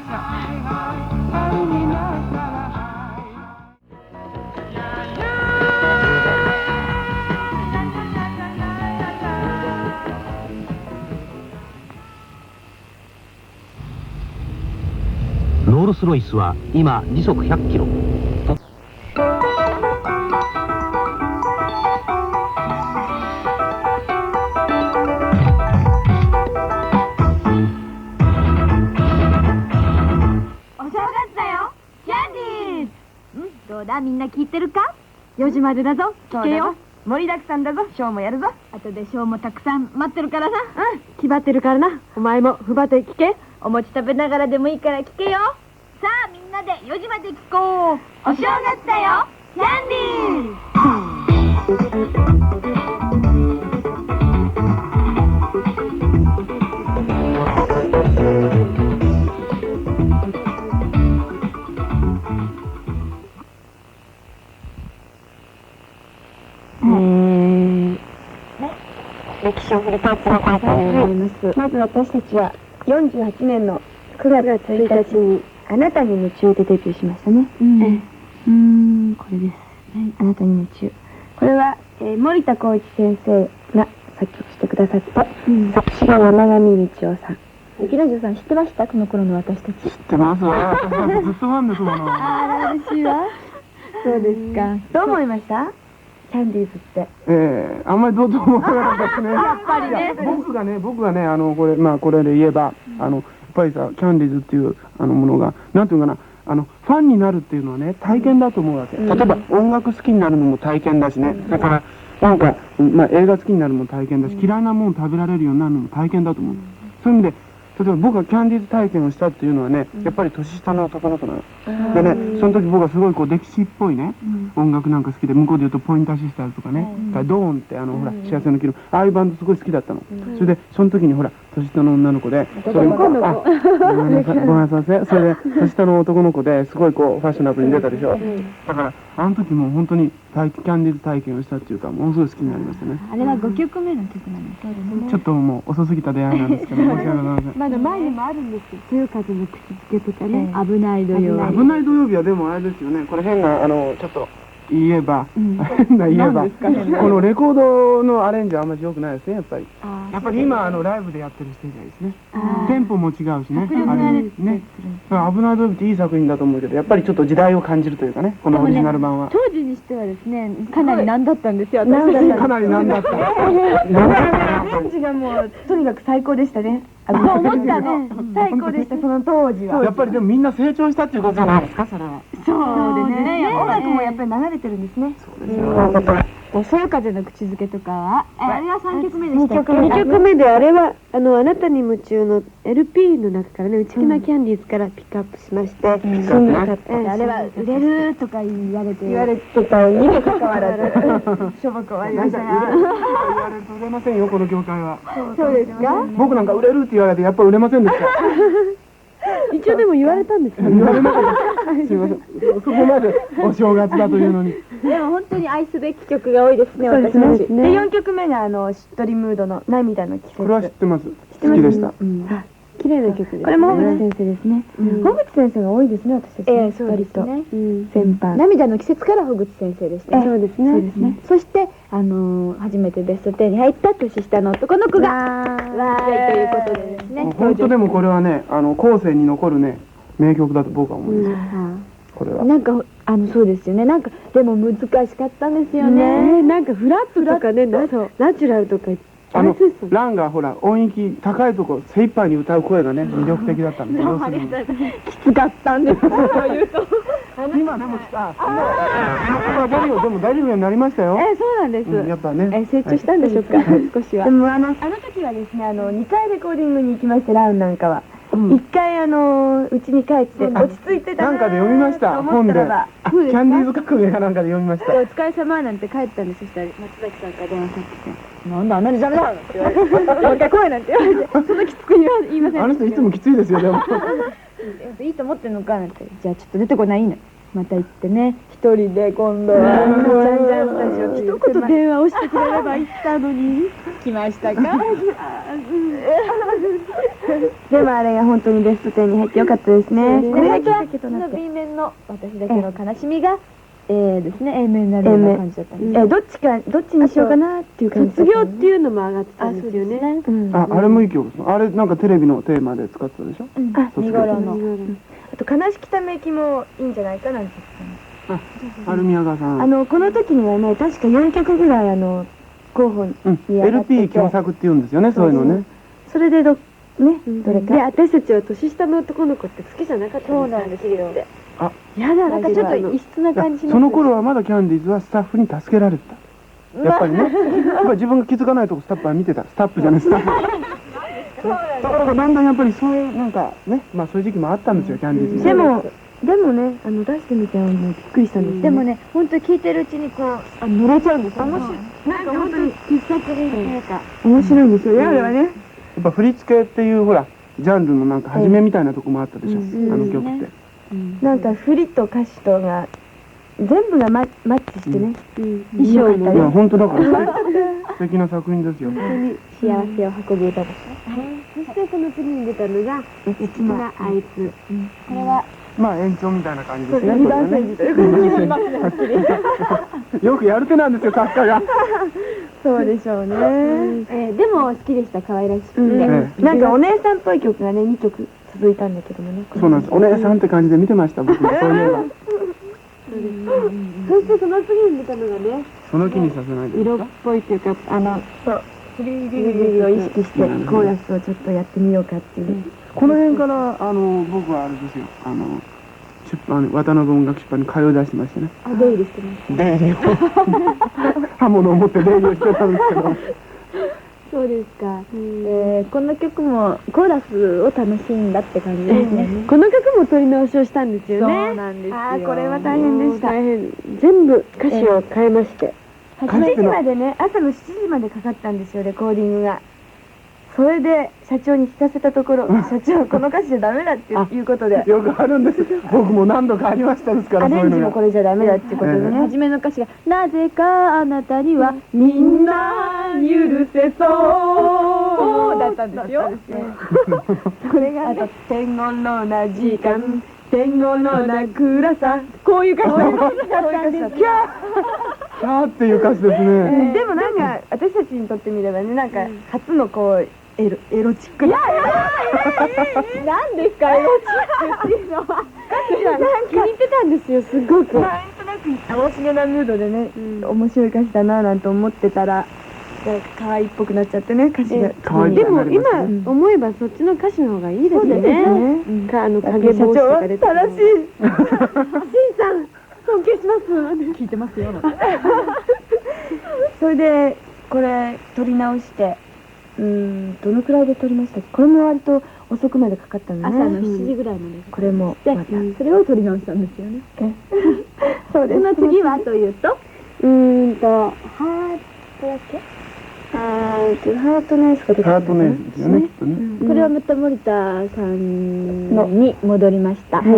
ロールスロイスは今時速ひゃっキロ。 どうだみんな聞いてるか。 よじまでだぞ。聞けよ。盛りだくさんだぞ。ショーもやるぞ。 後でショーもたくさん待ってるからな。 うん、気張ってるからな。お前もふばって聞け。 お餅食べながらでもいいから聞けよ。さあみんなでよじまで聞こう。お正月だよ。キャンディ歴史を振り返ってみたいと思います。まず私たちはよんじゅうはちねんのくがつついたちにあなたに夢中でデビューしましたね。うん、うーんこれです。あなたに夢中。これは、えー、森田光一先生が作曲してくださった、うん、作詞が山上道夫さん。雪之丞さん知ってました？この頃の私たち。 知ってますわ。ずっとファンですもの。 ああ嬉しいわ。そうですか。どう思いました？キャンディーズって。 ええあんまりどうとも思わなかったですね。 やっぱりね。 僕がね、僕がね、あの、これ、まあ、これで言えば、あの、やっぱりさ、キャンディーズっていう、あの、ものが、なんていうかな、あの、ファンになるっていうのはね、体験だと思うわけ。例えば、音楽好きになるのも体験だしね。だから、なんか、まあ、映画好きになるのも体験だし、嫌いなもの食べられるようになるのも体験だと思う。そういう意味で、例えば僕がキャンディーズ体験をしたっていうのはね、やっぱり年下の男の子なの。でね、その時僕はすごいこう歴史っぽいね、音楽なんか好きで、向こうで言うとポインターシスターズとかね、ドーンってあのほら幸せの黄色、ああいうバンドすごい好きだったの。それでその時にほら年下の女の子で、それあごめんなさいごめんなさい、それで年下の男の子ですごいこうファッショナブルに出たでしょ。だからあの時もう本当にキャンディーズ体験をしたっていうか、ものすごい好きになりましたね。 あれはごきょくめの曲なんですけどね。 ちょっともう遅すぎた出会いなんですけど、申し訳ございません。 まだ前にもあるんですよ。強風の口づけとかね。 危ない土曜日。 危ない土曜日はでもあれですよね。これ変なあのちょっと言えば、変な言えば、このレコードのアレンジはあんまり良くないですね、やっぱり。やっぱり今あのライブでやってるステージがいいですね。テンポも違うしね。あれね。危ない土曜日っていい作品だと思うけど、やっぱりちょっと時代を感じるというかね、このオリジナル版は。 当時にしてはですね、かなり難だったんですよ。 かなり難だった。 アレンジがもうとにかく最高でしたね。 そう思ったね。 最高でした、その当時は。 やっぱりでもみんな成長したっていうことじゃないですか、それは。 そうですね。 音楽もやっぱり流れてるんですね。 そうですよ。 そよ風の口づけとかは、あれはさんきょくめでしたっけ？ にきょくめで、あれはあのあなたに夢中の エルピー の中からね、内気なキャンディーズからピックアップしまして、 あれは売れるとか言われて言われてたにもかかわらずしょぼく終わりましたが、 言われると売れませんよ、この業界は。 そうですか？ 僕なんか売れるって言われてやっぱ売れませんでした。 一応でも言われたんですよ。 言われました。 すみません。そこまでお正月だというのに。 でも本当に愛すべき曲が多いですね、私たち。 で、よんきょくめがあのしっとりムードの涙の季節。 これは知ってます。好きでした。 綺麗な曲です。これも小口先生ですね。小口先生が多いですね、私たち。 ええ、そうですね。 先輩。 涙の季節から小口先生でしたね。 そうですね。そうですね。 そしてあの初めてベストテンに入った年下の男の子がわーいということでですね。 本当でもこれはね、あの後世に残るね名曲だと僕は思います。これは。 なんかあのそうですよね。なんかでも難しかったんですよね。 なんかフラットとかね、ナチュラルとか。 あのランがほら音域高いとこ精一杯に歌う声がね魅力的だったんですよ。 きつかったんです。そう言うと。 今でもさ、今出るよ。でも大丈夫になりましたよ。 え、そうなんです。 やっぱね。 え、成長したんでしょうか。少しは。 でもあのあの時はですね、あのにかいレコーディングに行きまして、ラウンなんかは。一回あのうちに帰って落ち着いてたなんかで読みました。本で。キャンディーズ革命かなんかで読みました。 お疲れ様なんて帰ったんです。そしたら松崎さんから電話かかってきて。 なんだあんなにダメだって言われて、もう一回来いなんて言われて、そんなきつく言いません。 あの人いつもきついですよでも。 いいと思ってんのかなんて、じゃあちょっと出てこないの。また行ってね、一人で今度は一言電話をしてくれれば行ったのに来ましたか。 でもあれが本当にベストテンに入ってよかったですね。 これがきっかけとなって B 面の私だけの悲しみがえですね A 面になるような感じだったんです。 えどっちかどっちにしようかなっていう感じ。卒業っていうのも上がってたんですよね。 あ、あれもいい曲。あれなんかテレビのテーマで使ってたでしょ。 あ、見頃の。 あと悲しきため息もいいんじゃないかなんて言ってた。アルミヤガさん。 あのこの時にはね確かよんきょくぐらいあの候補に上がってて エルピー 共作って言うんですよね、そういうのね。 それでどねどれか。で私たちは年下の男の子って好きじゃなかった。そうなんですよ。 あ、 やだなんかちょっと異質な感じ。 その頃はまだキャンディーズはスタッフに助けられてた。やっぱりね、やっぱり自分が気づかないとこスタッフは見てた。スタッフじゃないスタッフ。だからだんだんやっぱりそういうなんかね、まあそういう時期もあったんですよ、キャンディーズ。 でもでもね、あの出してみてびっくりしたんです。 でもね、本当聞いてるうちにこうあ濡れちゃうんですよ。面白い。 なんか本当に喫茶店なんか面白いんですよ。あれはね。 やっぱ振り付けっていうほらジャンルのなんか始めみたいなとこもあったでしょ。あの曲って。 なんか振りと歌詞とが全部がママッチしてね。衣装もいや本当だから素敵な作品ですよ。 幸せを運ぶ歌でしそしてその次に出たのが「好きなあいつ」。 これはまあ延長みたいな感じですね。よくやる手なんですよ作家が。 そうでしょうね。 でも好きでした。可愛らしくてなんかお姉さんっぽい曲がねにきょく続いたんだけどもね。 そうなんです。お姉さんって感じで見てました僕もそういえば。 そしてその次に出たのがね、 その気にさせないで。 色っぽいというかあのフリーリリーを意識してコーラスをちょっとやってみようかっていう。 この辺からあの僕はあれですよ、あの出版渡辺音楽出版に通い出してましてね。 あ、出入りしてます。 出入りを刃物を持って出入りをしてたんですけど。 そうですか。えー、この曲もコーラスを楽しんだって感じですね。 この曲も撮り直しをしたんですよね。 そうなんですよ。 ああ、これは大変でした。大変。全部歌詞を変えまして。はちじまでね、朝のしちじまでかかったんですよ、レコーディングが。それで社長に聞かせたところ、社長この歌詞じゃダメだっていうことで。 よくあるんです。僕も何度かありましたですから。 アレンジもこれじゃダメだっていうことでね。 初めの歌詞がなぜかあなたにはみんな許せそうだったんですよ。 それがね、天狗のな時間、天狗のな暗さ、こういう歌詞だったんです。 キャーっていう歌詞ですね。 でもなんか私たちにとってみればね、なんか初のこうエロエロチックな。 何ですかエロチックっていうのは。 気に入ってたんですよ、すごく。なんとなく楽しげなムードでね、面白い歌詞だななんて思ってたら、可愛いっぽくなっちゃってね、歌詞が。でも今思えばそっちの歌詞の方がいいですよね。あの影帽子とかで。正しい。しんさん。尊敬します。 聞いてますよ。 それでこれ撮り直して、うん、どのくらいで撮りましたっけ？これも割と遅くまでかかったのね。 朝のしちじぐらいまで。 これもで、それを撮り直したんですよね。 そうです。 その次はというと、 うーんとハートだっけ？あー、ハートネースが出てきた。 ハートネースですよね、きっとね。 これはまた森田さんに戻りました。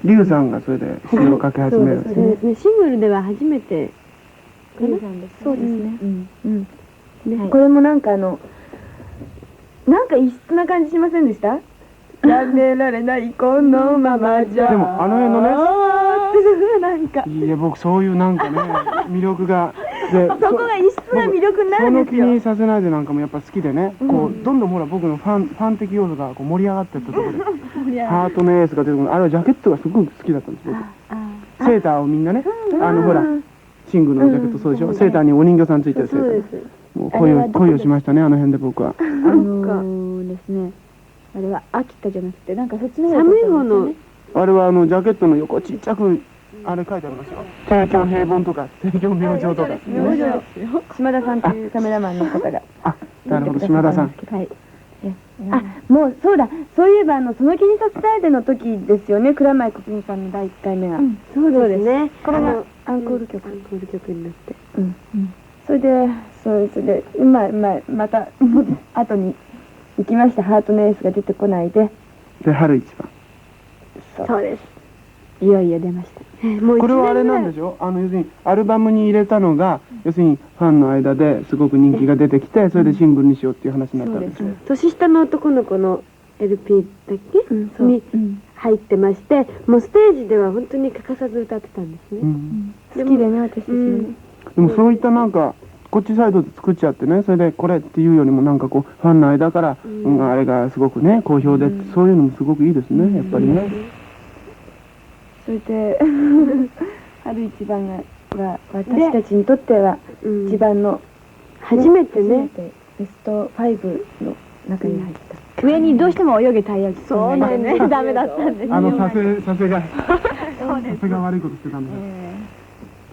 リュウさんがそれで詩を書き始めるんですね。 そうですね。シングルでは初めてリュウさんですね。 そうですね。 うんうん。ではいこれもなんかあのなんか異質な感じしませんでした？やめられないこのままじゃ。 でもあの辺のねあーってなんかいや僕そういうなんかね魅力がでそこが異質な魅力になるんですよ。 その気にさせないでなんかもやっぱ好きでね、こうどんどんほら僕のファンファン的要素がこう盛り上がってったところでハートのエースが出てくるあれはジャケットがすごく好きだったんです僕。セーターをみんなねあのほらシングルのジャケットそうでしょ、セーターにお人形さんついてるセそうーターです。 もう恋を恋をしましたねあの辺で僕は。 あのーですね、あれは秋田じゃなくてなんかそっちの方寒い方のあれはあのジャケットの横ちっちゃくあれ書いてありますよ。帝京平凡とか帝京明星とか。 島田さんというカメラマンの方が。 あ、なるほど島田さん。 はいあ、もうそうだ。そういえばあのその気にさせたいでの時ですよね。蔵前国民さんのだいいっかいめが。そうですね。これがアンコール曲、アンコール曲になって。うん。それで、そうそれで、うまい、うまい、また後に行きました。ハートのエースが出てこないで。 で春一番。 そうです。 いよいよ出ました。 もうこれはあれなんでしょ、あの要するにアルバムに入れたのが要するにファンの間ですごく人気が出てきてそれでシングルにしようっていう話になったんですよ。 年下の男の子の エルピー だっけ、に入ってまして、もうステージでは本当に欠かさず歌ってたんですね。 うん、 好きでね、私たちもね。 でもそういったなんかこっちサイドで作っちゃってね、それでこれっていうよりもなんかこうファンの間から、うん、あれがすごくね好評で、そういうのもすごくいいですねやっぱりね。 それで春一番がは私たちにとっては一番の初めてねベストファイブの中に入った。 上にどうしても泳げたいやつそうなんねダメだったんです。 あのさせさせがさせが悪いことしてたんです。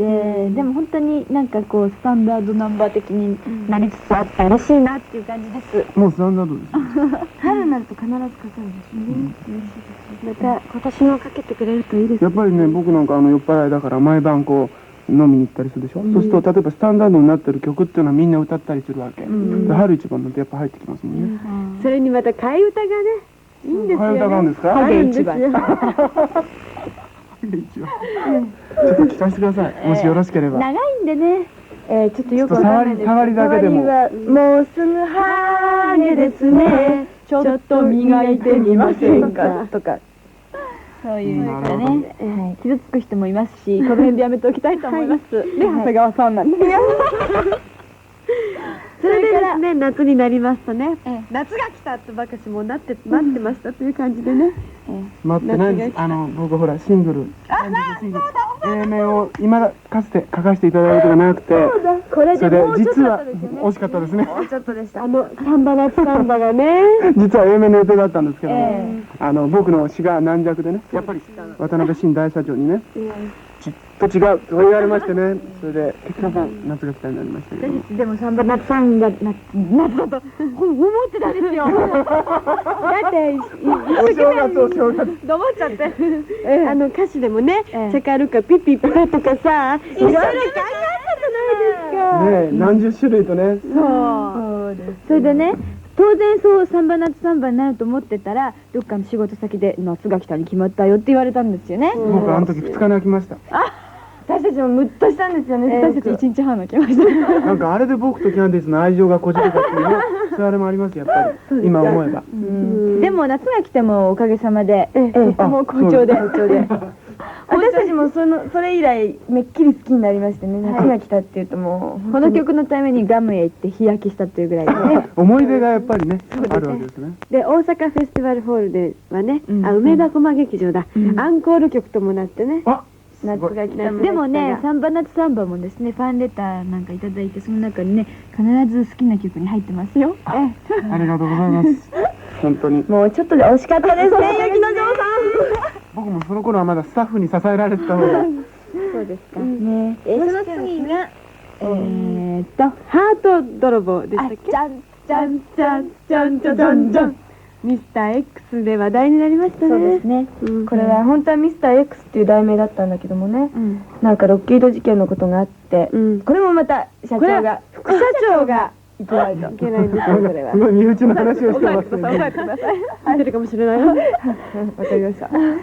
ででも本当になんかこうスタンダードナンバー的になりつつあって嬉しいなっていう感じです。 もうスタンダードです。 春になると必ずかかるんですね。また今年もかけてくれるといいですね。 やっぱりね僕なんかあの酔っ払いだから毎晩こう飲みに行ったりするでしょ、うん、そうすると例えばスタンダードになってる曲っていうのはみんな歌ったりするわけ、うん、で春一番なんてやっぱ入ってきますもんね、 うん、それにまた替え歌がねいいんですよね。 替え歌があるんですか？ あるんですよ。 ちょっと聞かせてください、もしよろしければ。 長いんでね、 えー、ちょっとよくわかんないですけど、 触りだけでももうすぐハゲですね、ちょっと磨いてみませんかとかそういうのがね、はい、傷つく人もいますし、この辺でやめておきたいと思います。で、長谷川さんなんですよ。 それでですね、夏になりますとね、夏が来たとばかしもなって待ってましたという感じでね。 待ってないんです。あの僕ほらシングル、A 面を今だかつて書かせていただいたことがなくて、 これでもうちょっと実はだったですよね。 惜しかったですね。 もうちょっとでした。あのサンバナサンバがね、 実は A 面の予定だったんですけども、あの僕の詩が軟弱でね、やっぱり渡辺晋大社長にね。ちっと違うと言われましてね、それで結局夏が来たになりましたけども。 でもサンバ夏さんがな夏だと思ってたんですよ。だってお正月お正月と思っちゃって。 あの歌詞でもね、チャカルカピピピカとかさ、いろいろ考えたじゃないですか。 ねえ何十種類とね。 そう。それでね。当然そうサンバ夏サンバになると思ってたらどっかの仕事先で夏が来たに決まったよって言われたんですよね。 僕あの時ふつか泣きました。 私たちもムッとしたんですよね。 私たちいちにちはん泣きました。 なんかあれで僕とキャンディーズの愛情がこじれたっていうね、そういうあれもありますやっぱり今思えば。 でも夏が来てもおかげさまでとても好調で。 私たちもそのそれ以来めっきり好きになりましてね、夏が来たっていうともうこの曲のためにガムへ行って日焼けしたっていうぐらいでね。 思い出がやっぱりねあるわけですね。 で大阪フェスティバルホールではね、あ梅田駒劇場だ、アンコール曲ともなってね、夏が来た。 でもねサンバ夏サンバもですねファンレターなんかいただいてその中にね必ず好きな曲に入ってますよ。 ありがとうございます。本当にもうちょっとで惜しかったですね雪の女王さん。 僕もその頃はまだスタッフに支えられてた方が。 そうですかね。その次がえっとハート泥棒でしたっけ。 じゃんじゃんじゃんじゃんじゃんじゃんじゃんミスター X で話題になりましたね。 そうですね。 これは本当はミスター X っていう題名だったんだけどもね、なんかロッキード事件のことがあって、これもまた社長が副社長がいけないといけないんですよ。それはすごい身内の話をしてますね。 入ってるかもしれない。わかりました。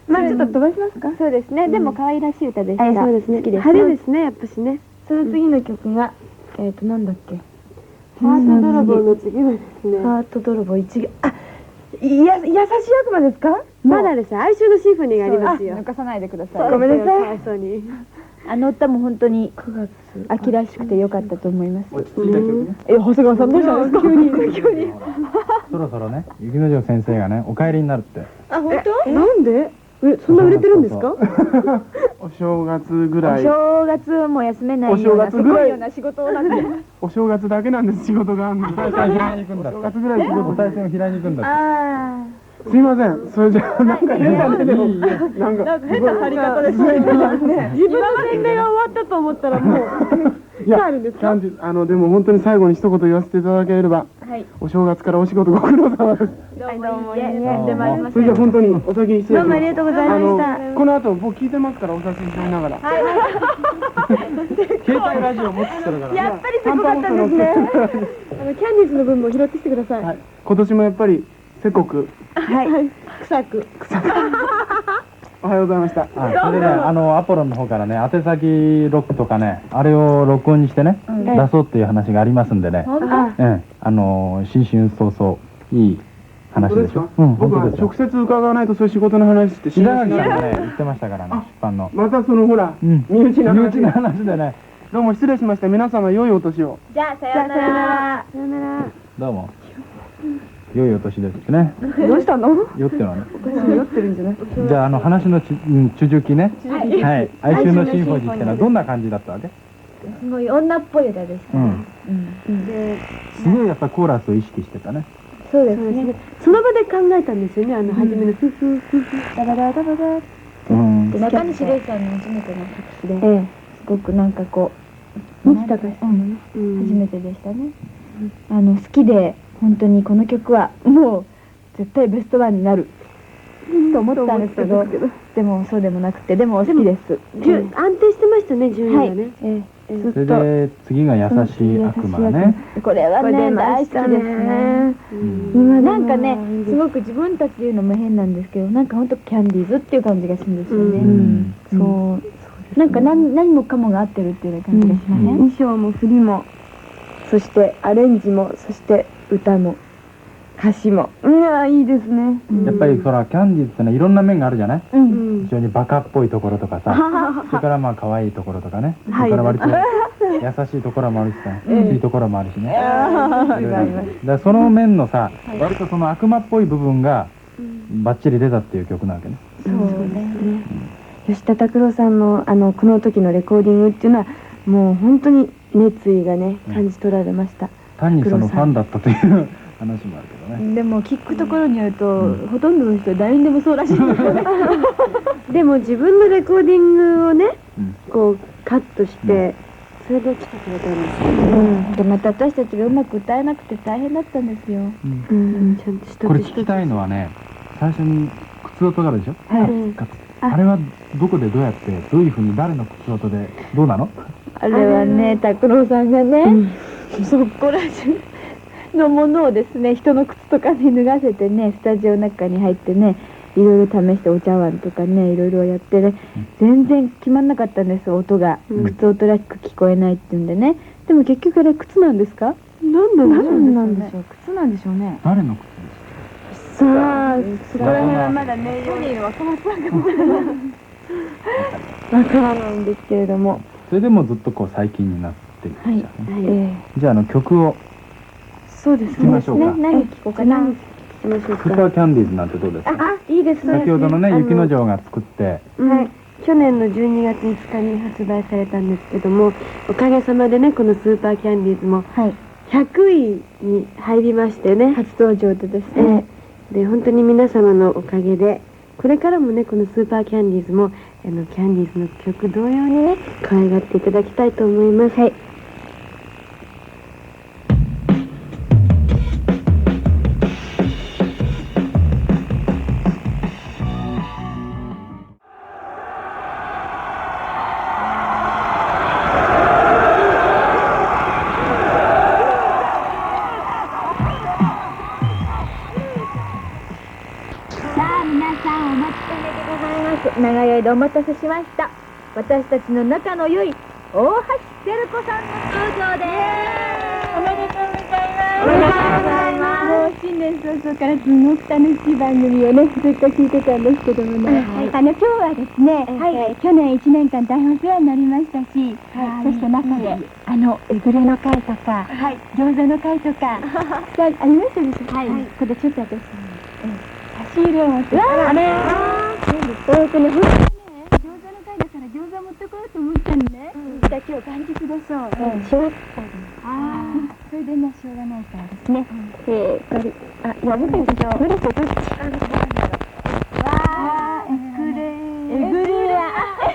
まあちょっと飛ばしますか。 そうですね。でも可愛らしい歌でした。 はい、そうですね。 好きです。 派手ですね、やっぱしね。その次の曲が、えっと、なんだっけ。ハート泥棒の次はですね。ハート泥棒一行。あ、いや、優しい悪魔ですか。まだですね、哀愁のシンフォニーがありますよ。 抜かさないでください。 ごめんなさい。そうに。 あの歌も本当にくがつ秋らしくて良かったと思います。 落ち着いた曲ね。 え、長谷川さんどうしたんですか急に急に。 そろそろね、雪之丞先生がね、お帰りになるって。 あ、本当？ なんで？え、そんな売れてるんですか？ お正月ぐらい。 正月も休めないようなすごいような仕事をなんで。 お正月だけなんです仕事があるの。 お賽銭を開に行くんだって。 お正月ぐらい仕事。 お賽銭を開に行くんだって。 あすいません。それじゃあなんか変なねでもなんかあ。変な貼り方ですね。 自分の宣伝が終わったと思ったらもう。 いや、キャンディあのでも本当に最後に一言言わせていただければ、お正月からお仕事ご苦労様です。 どうもいえ、とんでもありません。 それじゃ本当にお先に失礼します。 どうもありがとうございましたあのこの後僕聞いてますからお写真撮りながら。 携帯ラジオ持ってきてるから。 やっぱりすごかったですね。あのキャンディーズの分も拾ってきてください。 はい。今年もやっぱりせこく。 はい。臭く。 おはようございました。 あ、それでね、あのアポロンの方からね、宛先ロックとかね、あれを録音にしてね、出そうっていう話がありますんでね。ええ、あの新春早々いい話でしょ。うん、 僕は直接伺わないとそういう仕事の話って信稲用しない。 垣さんがね、言ってましたからね、出版の。 またそのほら、 うん、 身内の話。 身内の話でね。 どうも失礼しました。皆様良いお年を。 じゃあさようなら。 さよなら。 どうも。良いお年ですってね。 どうしたの？ 酔ってるのね。 酔ってるんじゃない？ じゃあ、あの話のち、うん、続きね。はい。哀愁のシンフォニーってのはどんな感じだったわけ？ すごい女っぽい歌でした。 ううん。 ん。 で、 すごいやっぱコーラスを意識してたね。 そうですね。 その場で考えたんですよね。あの初めのフフフフダダダダダダ。 うん。 で中西礼さんの初めての作詞で、ええ、すごくなんかこう、 三木隆さんのね、 初めてでしたね。あの好きで本当にこの曲はもう絶対ベストワンになると思ったんですけど、でもそうでもなくて、でも好きです。 安定してましたね、順位がね。 ええ、 それで次が優しい悪魔ね。 これはね大好きですね。今なんかねすごく自分たちで言うのも変なんですけど、なんか本当キャンディーズっていう感じがするんですよね。そうなんか何何もかもが合ってるっていうような感じがしません？ 衣装も振りも、そしてアレンジも、そして歌も歌詞も、うわいいですね。 やっぱりそらキャンディーズってのはいろんな面があるじゃない？ うん。 非常にバカっぽいところとかさ、それからまあ可愛いところとかね、それから割と優しいところもあるしさ、いいところもあるしね。だその面のさ、割とその悪魔っぽい部分がバッチリ出たっていう曲なわけね。 そうですね。吉田拓郎さんのあのこの時のレコーディングっていうのはもう本当に熱意がね感じ取られました。 単にそのファンだったという話もあるけどね。 でも聞くところによると、ほとんどの人誰にでもそうらしいんですよね。 でも自分のレコーディングをね、こうカットして、それで来てくれたんですよね。 でまた私たちがうまく歌えなくて大変だったんですよ。 ちゃんとしたこれ聞きたいのはね、最初に靴音があるでしょ。 はい。 あれはどこでどうやってどういうふうに誰の靴音でどうなの？ あれはね拓郎さんがね、そこら中のものをですね人の靴とかに脱がせてねスタジオの中に入ってねいろいろ試してお茶碗とかねいろいろやってね全然決まんなかったんです音が、靴音らしく聞こえないっていうんでね。でも結局あれ靴なんですか？ なんなんでしょう。 靴なんでしょうね。 誰の靴？ さあそこら辺はまだね本人は変わったんかわからないんですけれども、 それでもずっとこう最近になっていっちゃうね。じゃああの曲をそうですね。 聴きましょうか。 何聞こうかな。 聞きましょうスーパか。 ーキャンディーズなんてどうですか？ あ、いいですね。 先ほどのね雪之丞が作って、 はい、去年のじゅうにがついつかに発売されたんですけども、おかげさまでねこのスーパーキャンディーズもひゃくいに入りましてね、 初登場でですね。 で本当に皆様のおかげでこれからもねこのスーパーキャンディーズもあのキャンディーズの曲同様にね可愛がっていただきたいと思います。はい。さあ皆さんお待ちかねでございまく長い間お待たせしました。私たちの仲の良い大橋セル子さんの登場です。おめでとうございます。おめでとうございます。もう新年早々からすごく楽しい番組をね、ずっと聞いてたんですけどもね、はい、あの今日はですね、はいえー、去年いちねんかん大変お世話になりましたし、はい、そして中で、はい、あのえぐれの会とか、はい、餃子の会とかありましたでしょ。はい、はい、これちょっと私、うん、差し入れを持ってきた。あれえっとね、ほんとにね、餃子の会だから餃子持ってこようと思ったのね。じゃあ今日元日でしょう。しまったああ、それでね、しょうがないからですね。えー、これ、あ、やめてみましょう。どれとどっち？わあ、えぐれえぐれや。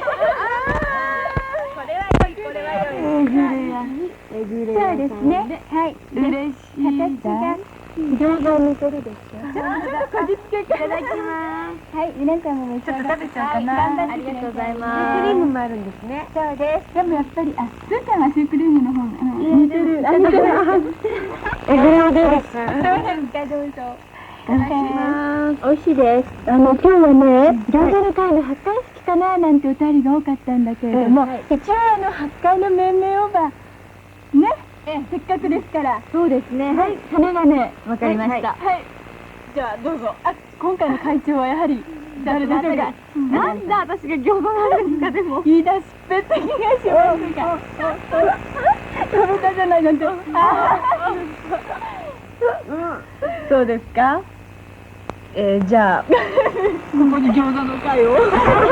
これは良い、これは良い。えぐれや。えぐれや。そうですね。はい。嬉しい。形が餃子を似てるでしょ。ちょっとこじつけいただきます。はい、皆さんもちょっと食べちゃおうかな。ありがとうございます。クリームもあるんですね。そうです。でもやっぱり、あ、スーちゃんはシュークリームの方が似てる。似てる。えぐれおです。そうですか、どうぞ。お願いします。美味しいです。あの今日はね、餃子の会のはっかい式かななんてお便りが多かったんだけれども、一応あのはっかいの命名をばね。せっかくですから。そうですね。はい。花がね、わかりました。はい。じゃあどうぞ。あ、今回の会長はやはり誰でしょうか。なんで私が餃子なんですかでも。言い出しっぺって気がしますが。食べたじゃないなんて。そうですか。えー、じゃあここに餃子の会を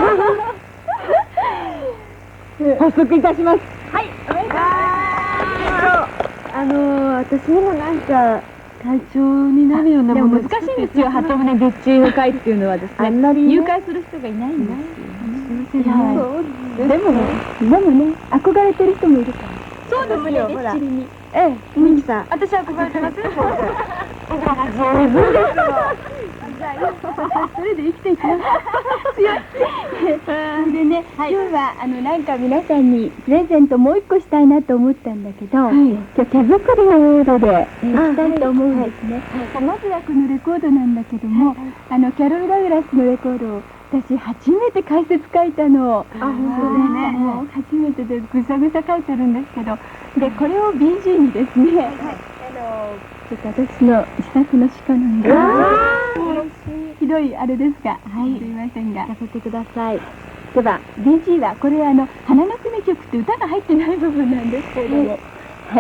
発足いたします。はい。おめでとうございます。あのー、私にもなんか会長になるようなもの。でも難しいんですよ、鳩宗月中の会っていうのはですね。あんまり入会する人がいないんですよ。でもね、でもね、憧れてる人もいるから。そうですよ、ほら。ええ、ミキさん。私憧れてますよ。上手ですよ。それで生きていきます。強い。それでね、今日はあのなんか皆さんにプレゼントもう一個したいなと思ったんだけど、今日手作りのモードでしたいと思うんですね。まずはこのレコードなんだけども、あのキャロル・ダグラスのレコードを私初めて解説書いたの。あ、本当ですね。もう初めてでぐさぐさ書いてるんですけど、でこれを ビージー にですね、あのちょっと私の自作の鹿なんで。ひどいあれですが、はい、すいませんが、させてください。では ビージー はこれあの花の組曲って歌が入ってない部分なんですけれども、はい。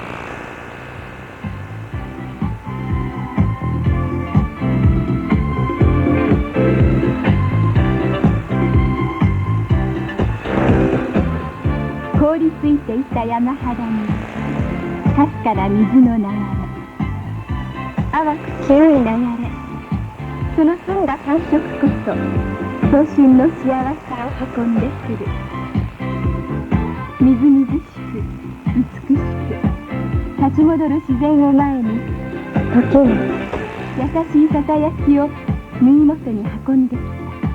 凍りついていた山肌にかすから水の流れ、淡く清い流れ、その澄んだ感触こそ早春の幸せさを運んでくる。みずみずしく美しく立ち戻る自然を前に、時に優しいささやきを耳元に運んでき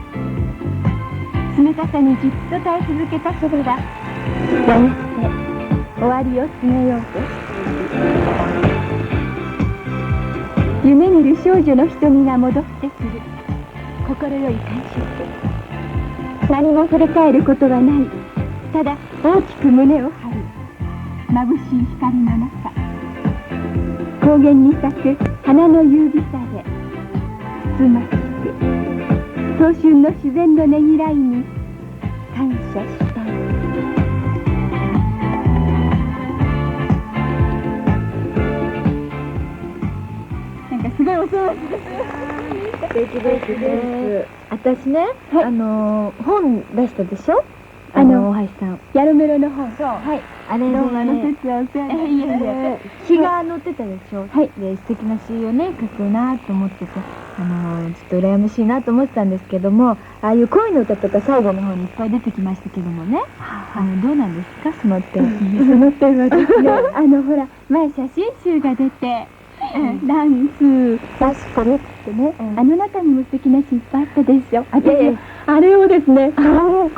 た。冷たさにじっと耐え続けたそれがやがて終わりを告げようとしている。夢見る少女の瞳が戻ってくる。心よい感触。何も振り返ることはない。ただ大きく胸を張る。眩しい光の中、高原に咲く花の優美さでつましく早春の自然のねぎらいに感謝したい。すごいおそうです。素敵です。私ね、あの本出したでしょ。あの大橋さん。ヤロメロの本。そう。はい。あれのあの説はお世話になって。詩が載ってたでしょ。はい。で素敵な詩をね書くなと思ってて、あのちょっと羨ましいなと思ってたんですけども、ああいう恋の歌とか最後の方にいっぱい出てきましたけどもね。あのどうなんですかその点。その点はですね、あのほら前写真集が出て。ダンス、確かにってね、あの中にも素敵な詩いっぱいあったでしょ。私、あれをですね、ランの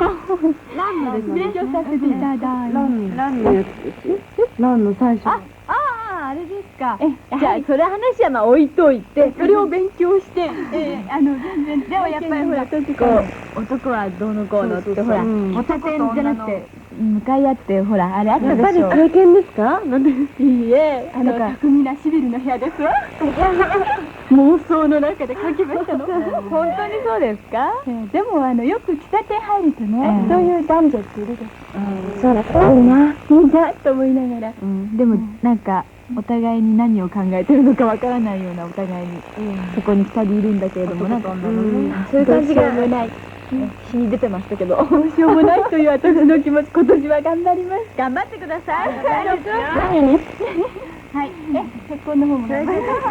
ですね、勉強させていただいて。ランのやつですよ。ランの最初。ああ、 あれですか。じゃあそれ話はまあ置いといて、 それを勉強して、あの全然でもやっぱりほら、こう男はどうのこうのってほら、おたてんじゃなくて向かい合ってほらあれあったでしょ。 やっぱり経験ですか？なんで？ いいえ、あの巧みなシビルの部屋ですわ。妄想の中で書きましたの。本当にそうですか？ でもあのよく喫茶店入るとね、そういう男女っているです。 そうだったいいな、いいなと思いながら。でもなんかお互いに何を考えてるのかわからないようなお互いにそこにふたりいるんだけれども、なんかそういう感じがない。詩に出てましたけど、どうしようもないという私の気持ち、今年は頑張ります。頑張ってください。はい、え、結婚の方も頑張ります。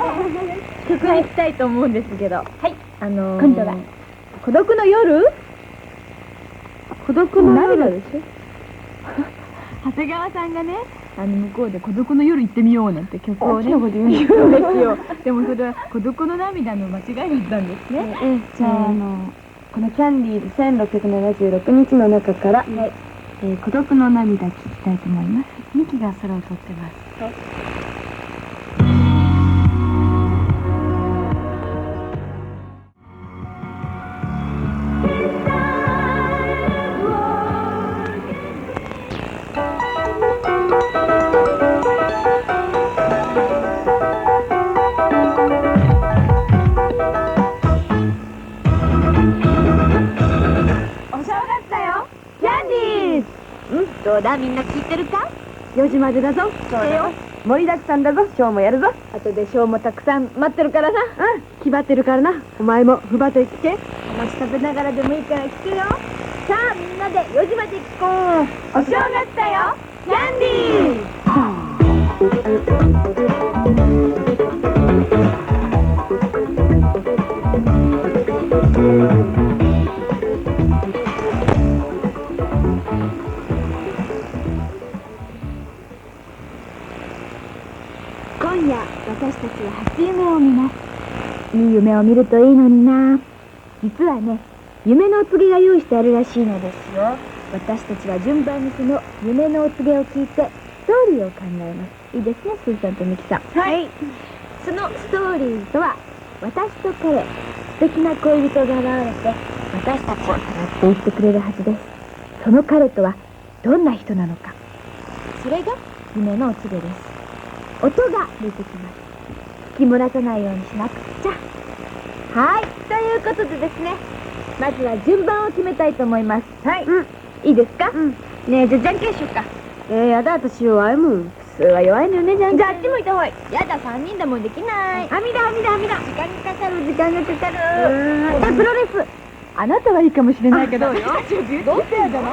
曲に行きたいと思うんですけど、はい、あの今度は孤独の夜、孤独の涙でしょ。長谷川さんがね、あの向こうで孤独の夜行ってみようなんて曲をね言うんですよ。でもそれは孤独の涙の間違いだったんですね。 じゃああのこのキャンディーズせんろっぴゃくななじゅうろくにちの中から、はい、えー、孤独の涙聞きたいと思います。ミキがそれを撮ってます。はい、 どうだ、みんな聞いてるか？ よじまでだぞ。そうだよ。盛りだくさんだぞ。ショーもやるぞ。 後でショーもたくさん待ってるからな。 うん、気張ってるからな。お前もふばって聞け。 お餅食べながらでもいいから聞けよ。さあみんなでよじまで聞こう。お正月だよ、キャンディー。今夜私たちは初夢を見ます。いい夢を見るといいのにな。実はね、夢のお告げが用意してあるらしいのですよ。私たちは順番にその夢のお告げを聞いてストーリーを考えます。いいですね、スーさんとミキさん。はい。そのストーリーとは、私と彼、素敵な恋人が現れて私たちをさらっていってくれるはずです。その彼とはどんな人なのか、それが夢のお告げです。音が出てきます。聞き漏らさないようにしなくちゃ。はい、ということでですね、まずは順番を決めたいと思います。はい、うん、いいですか？うん、ねえ、じゃあじゃんけんしようか。 えー、やだ、私弱いもん。 普通は弱いのよね、じゃんけん。じゃああっち向いた方がいい。やだ、さんにんでもできない。あみだあみだあみだ。時間がかかる、時間がかかる。じゃあプロレス。あなたはいいかもしれないけど、どうよ。どうせじゃないのよ。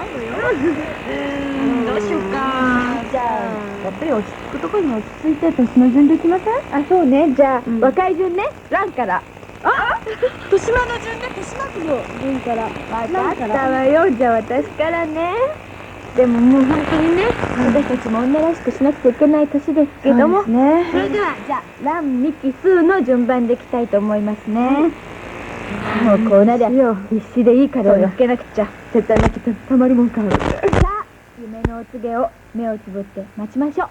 うん、どうしようか。じゃあやっぱり落ち着くところに落ち着いて年の順でいきません？あ、そうね。じゃあ、うん、若い順ね。ランから。あ、豊島の順で、豊島区の順から。わかったわよ。じゃあ私からね。でももう本当にね、私たちも女らしくしなくちゃいけない年ですけども、それではじゃあラン、ミキ、スーの順番でいきたいと思いますね。もうこうなりゃ必死でいいからをつけなくちゃ。絶対なきゃたまるもんか。さあ、夢のお告げを目をつぶって待ちましょう。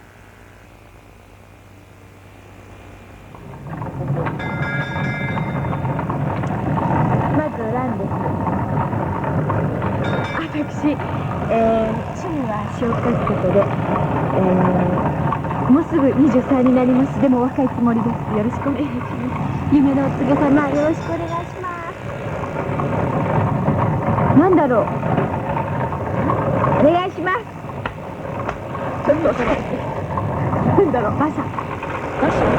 まずランです。私、えー、趣味は詩を書くことで、えー、もうすぐにじゅうさんになります。でも若いつもりです。よろしくお願いします。夢のお告げ様、よろしくお願いします。なんだろう。お願いします。ちょっと遅い。なんだろう。馬車。馬車。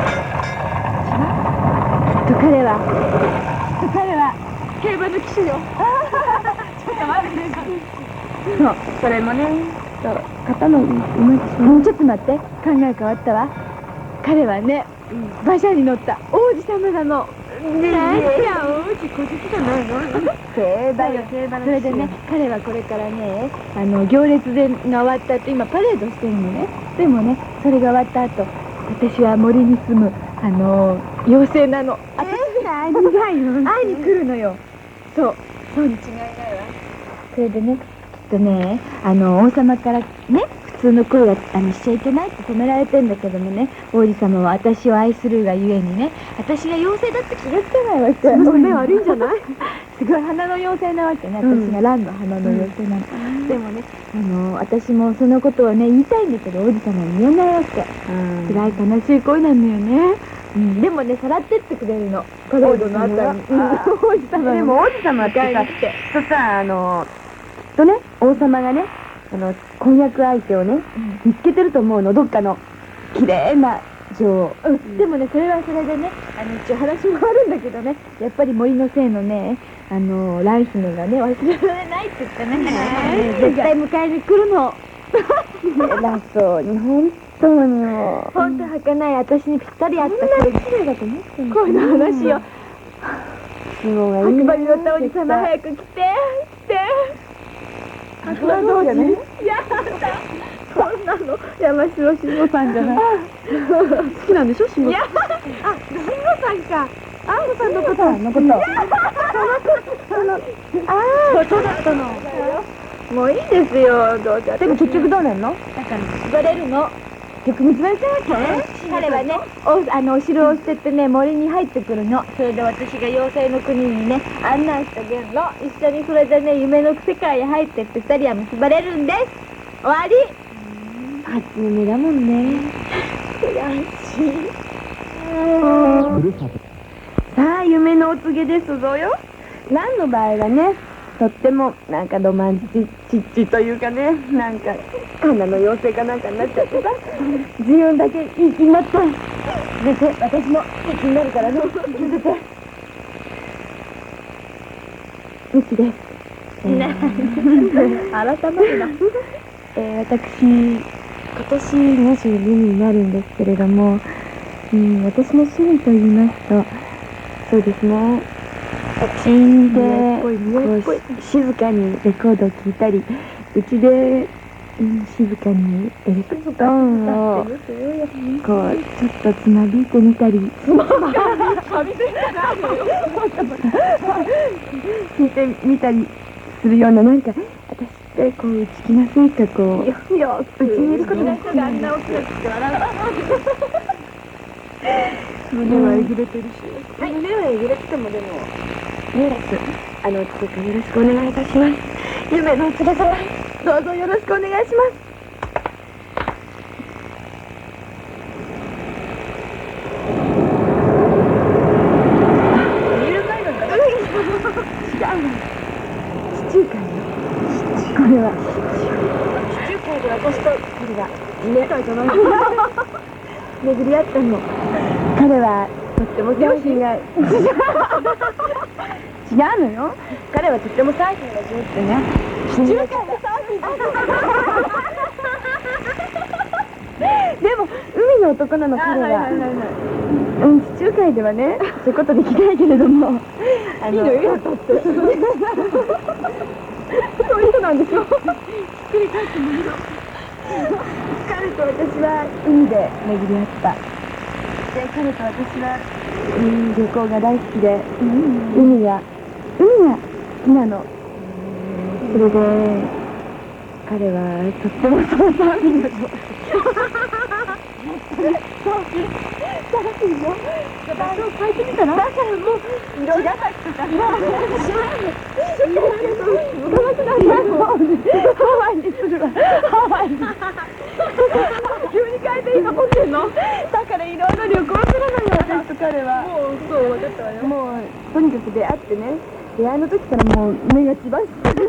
と彼は、と彼は競馬の騎手よ。ちょっと待って。そう、それもね。そう、肩の馬騎手。もうちょっと待って。考え変わったわ。彼はね、馬車に乗った王子様なの。ねえ、いや、王子こじつじゃないの？競馬よ、競馬の。それでね、彼はこれからね、あの行列が終わった後、今パレードしてるのね。でもね、それが終わった後、私は森に住むあの妖精なの。あ、会いに会いに来るのよ。そう、そうに違いないわ。それでね、きっとね、あの王様からね、普普通の恋はあのしちゃいけないって止められてんだけどもね、王子様は私を愛するがゆえにね、私が妖精だって気がつかないわけ。 その目悪いんじゃない？ すごい花の妖精なわけね、私が蘭の花の妖精なの、うん、でもね、あの私もそのことをね言いたいんだけど王子様に言えないわけ、うん、辛い悲しい恋なんだよね、うん、でもねさらってってくれるのパレードの後に王子様でも王子様ってさとさあのとね王様がねあの婚約相手をね、うん、見つけてると思うの、どっかの綺麗な女王、 うん、でもねそれはそれでねあの一応話もあるんだけどね、やっぱり森のせいのねあの蘭姫がね忘れられないって言ってね、絶対迎えに来るの偉そうに本当にもう本当儚い私にぴったり合ったこれ綺麗だと思ってんの恋の話よ。 都合がいい白馬に乗ったおじさま早く来て来て白馬どうじゃねやだそんなの山城慎吾さんじゃない好きなんでしょ慎吾さん。 あ、慎吾さんか。あんごさんのことのことそのああそうだったの。 もういいですよどうせ。 でも結局どうなんの？ だから結ばれるの。 結結ばれたわけ？ 彼はねおあのお城を捨ててね森に入ってくるの。それで私が妖精の国にね案内してあげるの。一緒にそれでね夢の世界へ入ってって二人は結ばれるんです。終わり。 初夢だもんね。 悔しい。 さあ夢のお告げですぞよ。ランの場合はねとってもなんかロマンチッチというかねなんか花の妖精かなんかになっちゃってさ自分だけいい気になって出て私もいい気になるからね出てミキです。 ね改まるな。 えー、私今年にじゅうにになるんですけれども、うん、私の趣味と言いますとそうですねうちで静かにレコードを聴いたりうちで、うん、静かにエレクトーンをこうちょっとつまびいてみたり聞いてみたりするようななんか私ってこう内気な性格をいやうちにいることが好きなあんな大きくて笑う。 胸はえぐれてるし胸はえぐれててもでもねあのどうかよろしくお願いいたします。夢のお連れ様どうぞよろしくお願いします。地中海よ。これは地中海で私とこれはねじゃない巡り合ったの。彼はとっても両親が違うのよ。彼はとってもサーフィンが上手でね。地中海でサーフィンでも海の男なの彼は。うん、地中海ではねそういうことできないけれどもあのいいのよだってそういう人なんでしょ。ひっくり返ってもいいの。彼と私は海で巡り合った。で彼と私は、うん、旅行が大好きで、うん、海が海が好きなの。それで彼はとってもそうサーフィンが上手。サーフィンサーフィンの場所を変えてみたらだからもう色がなくてさハワイにするわハワイに急に変えていいと思ってんの。だからいろんな旅行するのよ私と彼は。もうそう分かったわよ。もうとにかく出会ってね出会いの時からもう目が血走って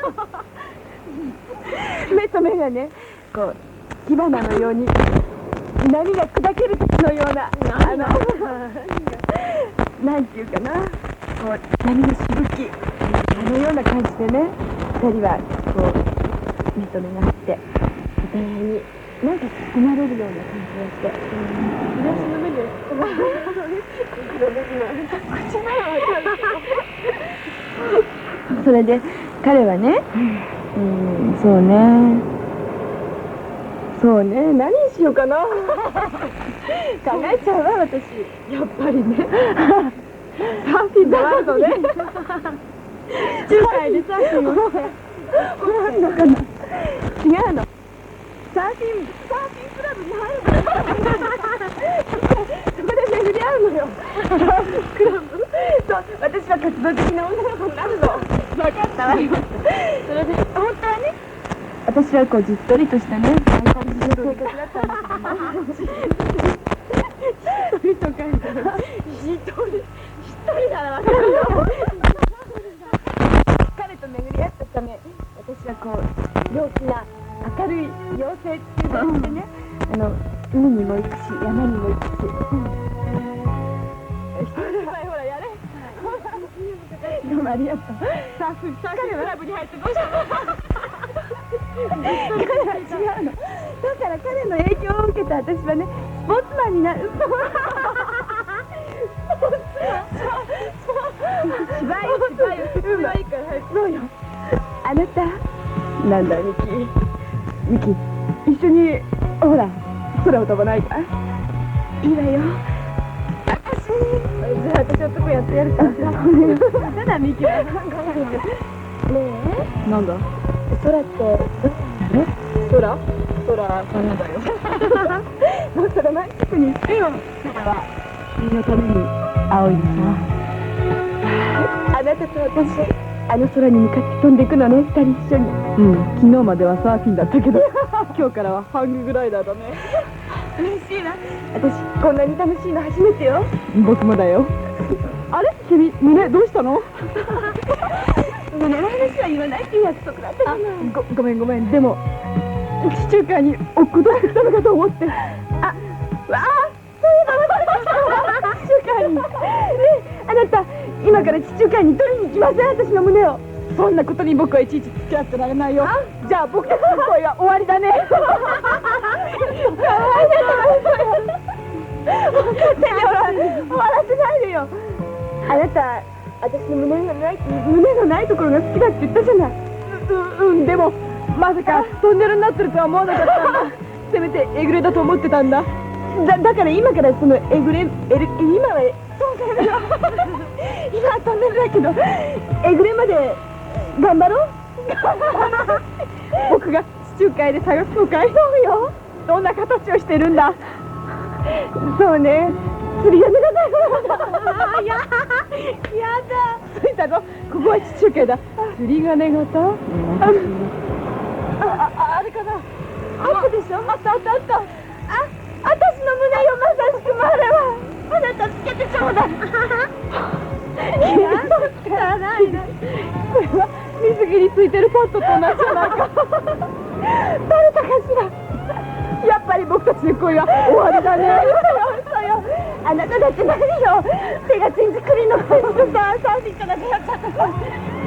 目と目がねこう火花のように波が砕ける時のようなあのなんていうかなこう波のしぶきあのような感じでね二人はこう目と目が合ってお互いになんか包まれるような感じがして私の目には包まれる口ならわかるそれで彼はねうんそうねそうね、何にしようかな考えちゃうわ、私やっぱりねサーフィンのワールドね地中海でサーフィンをしてなんだかな違うのサーフィンサーフィンクラブに入るのそこで巡り合うのよ。サーフィンクラブ。そう、私は活動的な女の子になるの。分かったわよ。それで本当はね、私はこうじっとりとしたね、ああいう感じの生活だったんだけども。しっとりとか言ってしっとりしっとりなら分かるよ。彼と巡り合ったため、私はこう陽気な明るい妖精っていう感じでね、あの海にも行くし山にも行くし、うん、ほらやれ。どうもありがとう。サーフサーフィンクラブに入ってどうしたの？彼は違うの。だから彼の影響を受けた私はね、スポーツマンになる。芝居芝居芝居から入ってそうよ。あなたなんだミキミキ一緒にほら空を飛ばないか？いいわよ。私じゃあ私男やってやるからさ。ただミキはねえなんだ空ってえ空空空だよ。もっとロマンチックにしてよ。空は君のために青いのさ。あなたと私あの空に向かって飛んでいくのね、二人一緒に。うん、昨日まではサーフィンだったけど今日からはハンググライダーだね。嬉しいわ。私こんなに楽しいの初めてよ。僕もだよ。あれ君胸どうしたの？胸の話は言わないっていう約束だったじゃない。ごごめんごめん。でも地中海に落っことしてきたのかと思って。あ、わあ、そういえば忘れました。地中海にねえ、あなた今から地中海に取りに行きません？私の胸を。そんなことに僕はいちいち付き合ってられないよ。じゃあ僕たちの恋は終わりだね。かわいそう。分かってるよ。終わらせないでよ。あなた私の胸がない胸のないところが好きだって言ったじゃない。う、うん、でもまさかトンネルになってるとは思わなかったんだ。せめてえぐれだと思ってたんだ。だ、だから今からそのえぐれ、える、今はトンネル今はトンネルだけどえぐれまで頑張ろう。僕が地中海で探すのかい？そうよ。どんな形をしてるんだ？そうね、釣り鐘がないわ。ややだ。着いたぞ。ここは地中海だ。釣り鐘型？ああ、あれかな。あったでしょ。あったあったあった。あ、私の胸よ、まさしくまれは。あなたつけてちょうだい。いや、汚いな。これは水着についてるパッドと同じじゃないか。バレたかしら。やっぱり僕たちの恋は終わりだね。そうよ。あなただって何よ。手がちんじくりの恋してさ、サーフィンから出会っちゃったさ。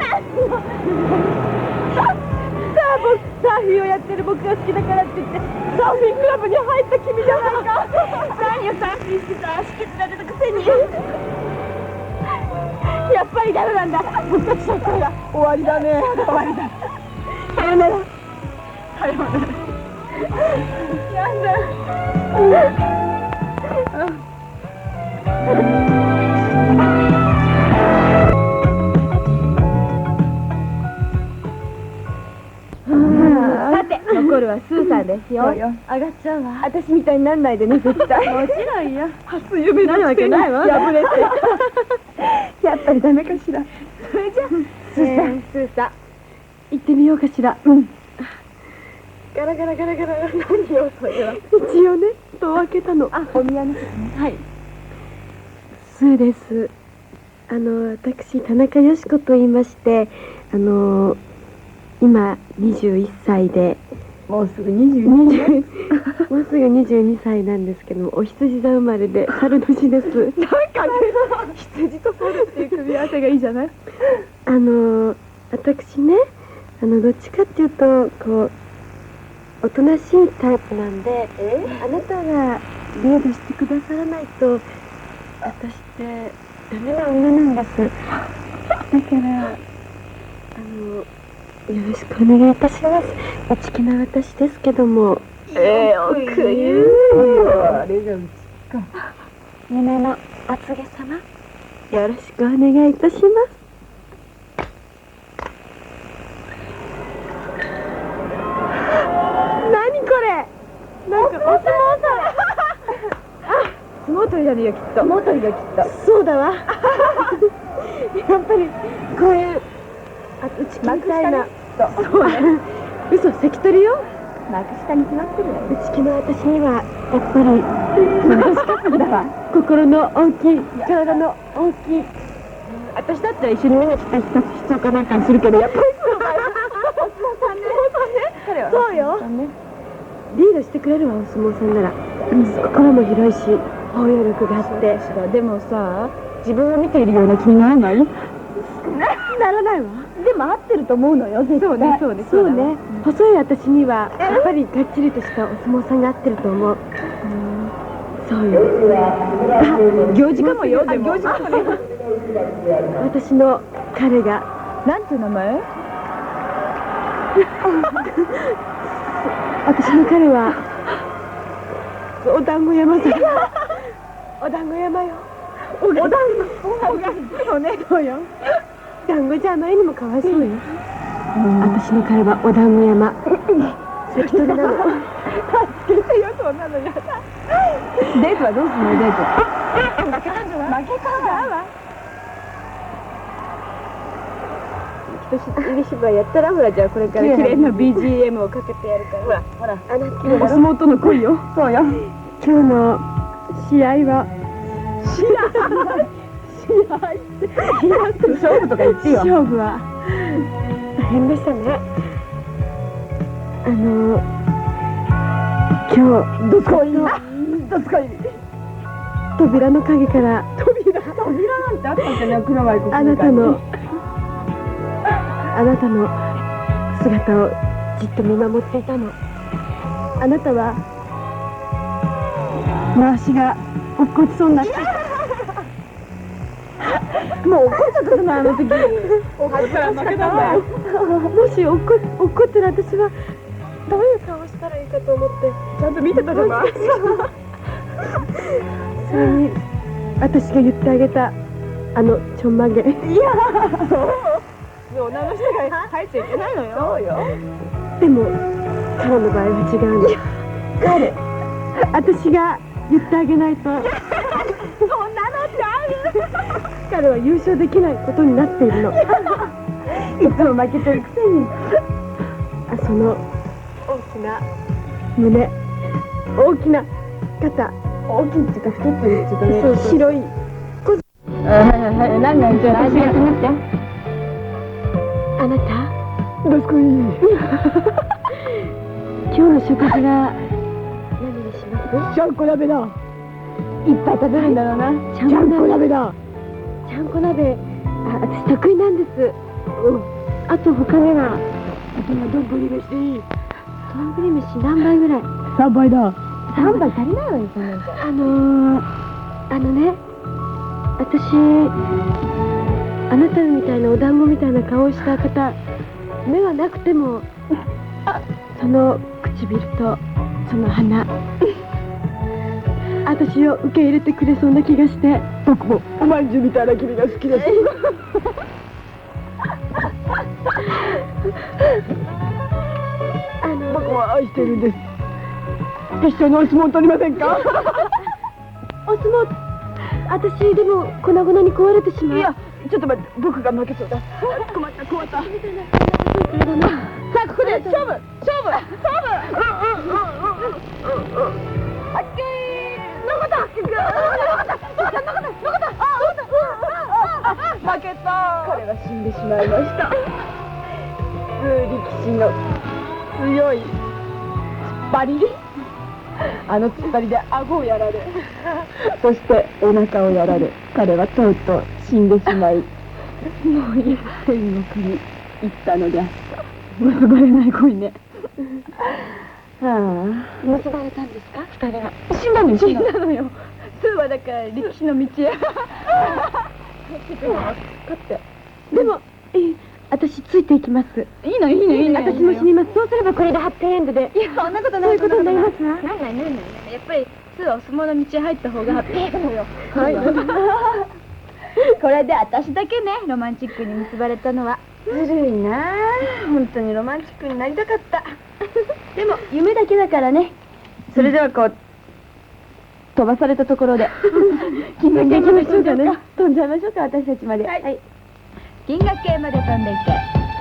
さあ、僕サーフィンをやってる僕が好きだからって言ってサーフィンクラブに入った君じゃないか。何よ、サーフィンしてさ、足削られたくせに。やっぱりダメなんだ。僕たちの恋は終わりだね。終わりだ。さよなら。さよなら。なんだ。 さて、残るはスーさんですよ。 上がっちゃうわ。私みたいになんないでね、絶対。もちろんよ。初夢なわけないわ。破れて。やっぱりダメかしら。それじゃあ、スーさん、スーさん、行ってみようかしら。うん。ガラガラガラガラ、何よそれは。一応ね、戸を開けたの。あ、お宮の。はい。スーです。あの、私田中よし子と言いまして、あの今にじゅういっさいで、もうすぐにじゅうにさい、もうすぐにじゅうにさいなんですけども、お羊座生まれで猿年です。なんかね、羊と猿っていう組み合わせがいいじゃない。あの私ね、あのどっちかっていうとこうおとなしいタイプなんで、あなたがリードしてくださらないと私ってダメな女なんです。だからあのよろしくお願いいたします。内気な私ですけども。ええー、奥言う。あれがうちか。夢のお告げ様、よろしくお願いいたします。何これ。 るよきっと。もうとるよきっと。 そうだわ。やっぱりこういうあうちみたいな。そうね。嘘、関取よ。 幕下に決まってるよ。 内気の私にはやっぱり難しかったんだわ。心の大きい、体の大きい。 私だったら一緒に見に来た人人かなんかにするけど、やっぱりそうだよ。お相撲さんね。彼はそうよ。リードしてくれるわ、お相撲さんなら。心も広いし、包容力があって。 でもさ、自分を見ているような気にならない？ ならないわ。 でも合ってると思うのよ。そうね、そうね、 そうね。細い私にはやっぱりがっちりとしたお相撲さんが合ってると思う。そうよ。 行事かもよ。でも行事かもね。 私の彼がなんていう名前？ 私の彼はお団子山さん。お団子山よ。お団子。そうね。そうよ。団子じゃあまりにもかわいそうよ。私の彼はお団子山。関取なの。 助けてよ、そんなのやだ。デートはどうするの？デート。負けたんじゃない？負けたわ。 入り芝居やったら、ほら、じゃあこれから綺麗な ビージーエム をかけてやるから。ほら、ほら、あなたお相撲との恋よ。そうよ。 今日の試合は試合試合って勝負とか言ってよ。 勝負は大変でしたね。あの今日どすこいどすこい扉の陰から扉扉なんてあったっけね、黒舞子。 あなたのあなたの姿をじっと見守っていたの。あなたは回しが落っこちそうになってもう怒っちゃったな、あの時。怒ったら負けたんだよ。 もし落っこ落っこったら私はどういう顔したらいいかと思って。 ちゃんと見てたじゃない。 それに私が言ってあげたあのちょんまげ。いや女の人が入っちゃいけないのよ。そうよ。 でも彼の場合は違うの。彼私が言ってあげないとそんなのちゃう。彼は優勝できないことになっているの。 いつも負けてるくせに。 あ、その大きな胸、大きな肩、 大きいっていうか太ってるっていうかね。 そうそう、白い。 はいはいはい、何何じゃあ私が気になって。 あなたどうすこい。 今日の食事は何にします？ ちゃんこ鍋だ。いっぱい食べるんだろうな。 ちゃんこ鍋だ。ちゃんこ鍋、あ、私得意なんです。うん。あと他には、 あとはどんぶり飯。 どんぶり飯何杯ぐらい？ 三杯だ。 三杯足りないわよ、そんなんじゃ。あのー、あのね、私。あなたみたいなお団子みたいな顔をした方、目はなくてもその唇とその鼻、私を受け入れてくれそうな気がして。 僕もおまんじゅうみたいな君が好きです。 あの僕も愛してるんです。一緒にお相撲取りませんか？ お相撲、私でも粉々に壊れてしまう。 いや、ちょっと待って、僕が負けそうだ。困った困った。さあ、ここで勝負勝負勝負。はっけー残った残った残った残った負けた。彼は死んでしまいました。力士の強い突っ張り、あの突っ張りで顎をやられ、そしてお腹をやられ、彼はとうとう死んでしまい、もう一天国に行ったのであった。結ばれない恋ね。 はあ、結ばれたんですか、二人は。 死んだのよ。死んだのよ。スーはだから力士の道へ。勝って。 でも、いい、私ついていきます。 いいのいいのいいの。 私も死にます。そうすればこれでハッピーエンドで。 いや、そんなことない。 そういうことになりますわ。 なんないなんない。やっぱりスーはお相撲の道へ入った方がハッピーエンドよ。はい。これで私だけね、ロマンチックに結ばれたのは。 ずるいなあ。本当にロマンチックになりたかった。でも夢だけだからね。 それではこう飛ばされたところで金額行きましょうかね。飛んじゃいましょうか、私たちまで。はい、 銀河系まで飛んでいけ。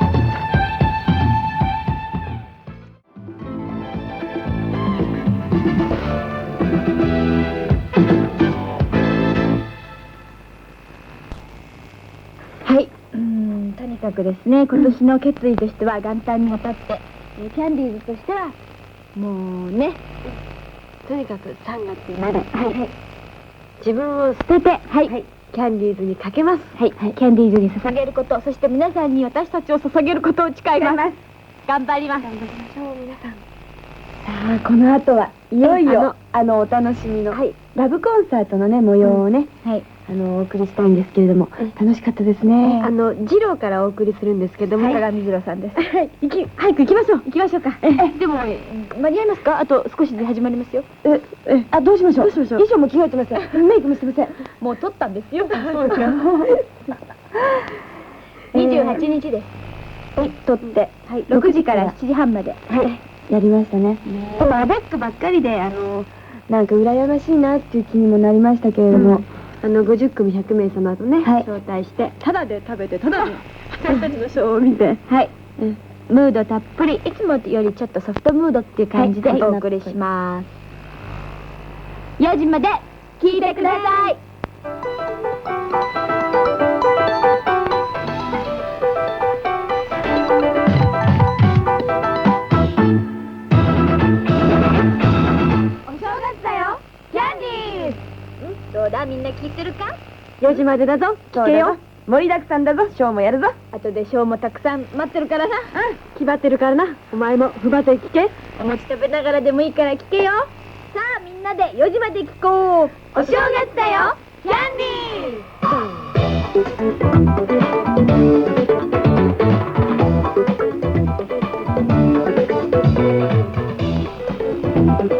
はい、うーん、とにかくですね、今年の決意としては元旦にあたって、えーキャンディーズとしてはもうね、 とにかくさんがつまで、はい、自分を捨てて、はい、キャンディーズにかけます。 はい、キャンディーズに捧げること、そして皆さんに私たちを捧げることを誓います。頑張ります。 頑張りましょう、皆さん。さあ、この後はいよいよあのお楽しみのラブコンサートのね模様をね、はい、あのお送りしたいんですけれども、楽しかったですね。あの次郎からお送りするんですけども、 鏡次郎さんです。 はい、行き早く行きましょう。 行きましょうか。え、でも間に合いますか？あと少しで始まりますよ。 え、え、あ、どうしましょう。どうしましょう。衣装も着替えてません。メイクもしてません。 もう撮ったんですよ。そうですよ。にじゅうはちにちです。はい、撮って、はい、ろくじからしちじはんまで。 はい。やりましたね。アベックばっかりで、あのなんか羨ましいなっていう気にもなりましたけれども、あのごじゅっくみひゃくめい様とね、招待してタダで食べてタダで私たちのショーを見て、 はい、ムードたっぷり、いつもよりちょっとソフトムードっていう感じでお送りします。よじまで聞いてください。どうだ、みんな聞いてるか？ よじまでだぞ、聞けよ。盛りだくさんだぞ、ショーもやるぞ。 あとでショーもたくさん待ってるからな。うん、 決まってるからな。お前もふばって聞け。 お餅食べながらでもいいから聞けよ。さあ、みんなでよじまで聞こう。お正月だよ、キャンディー。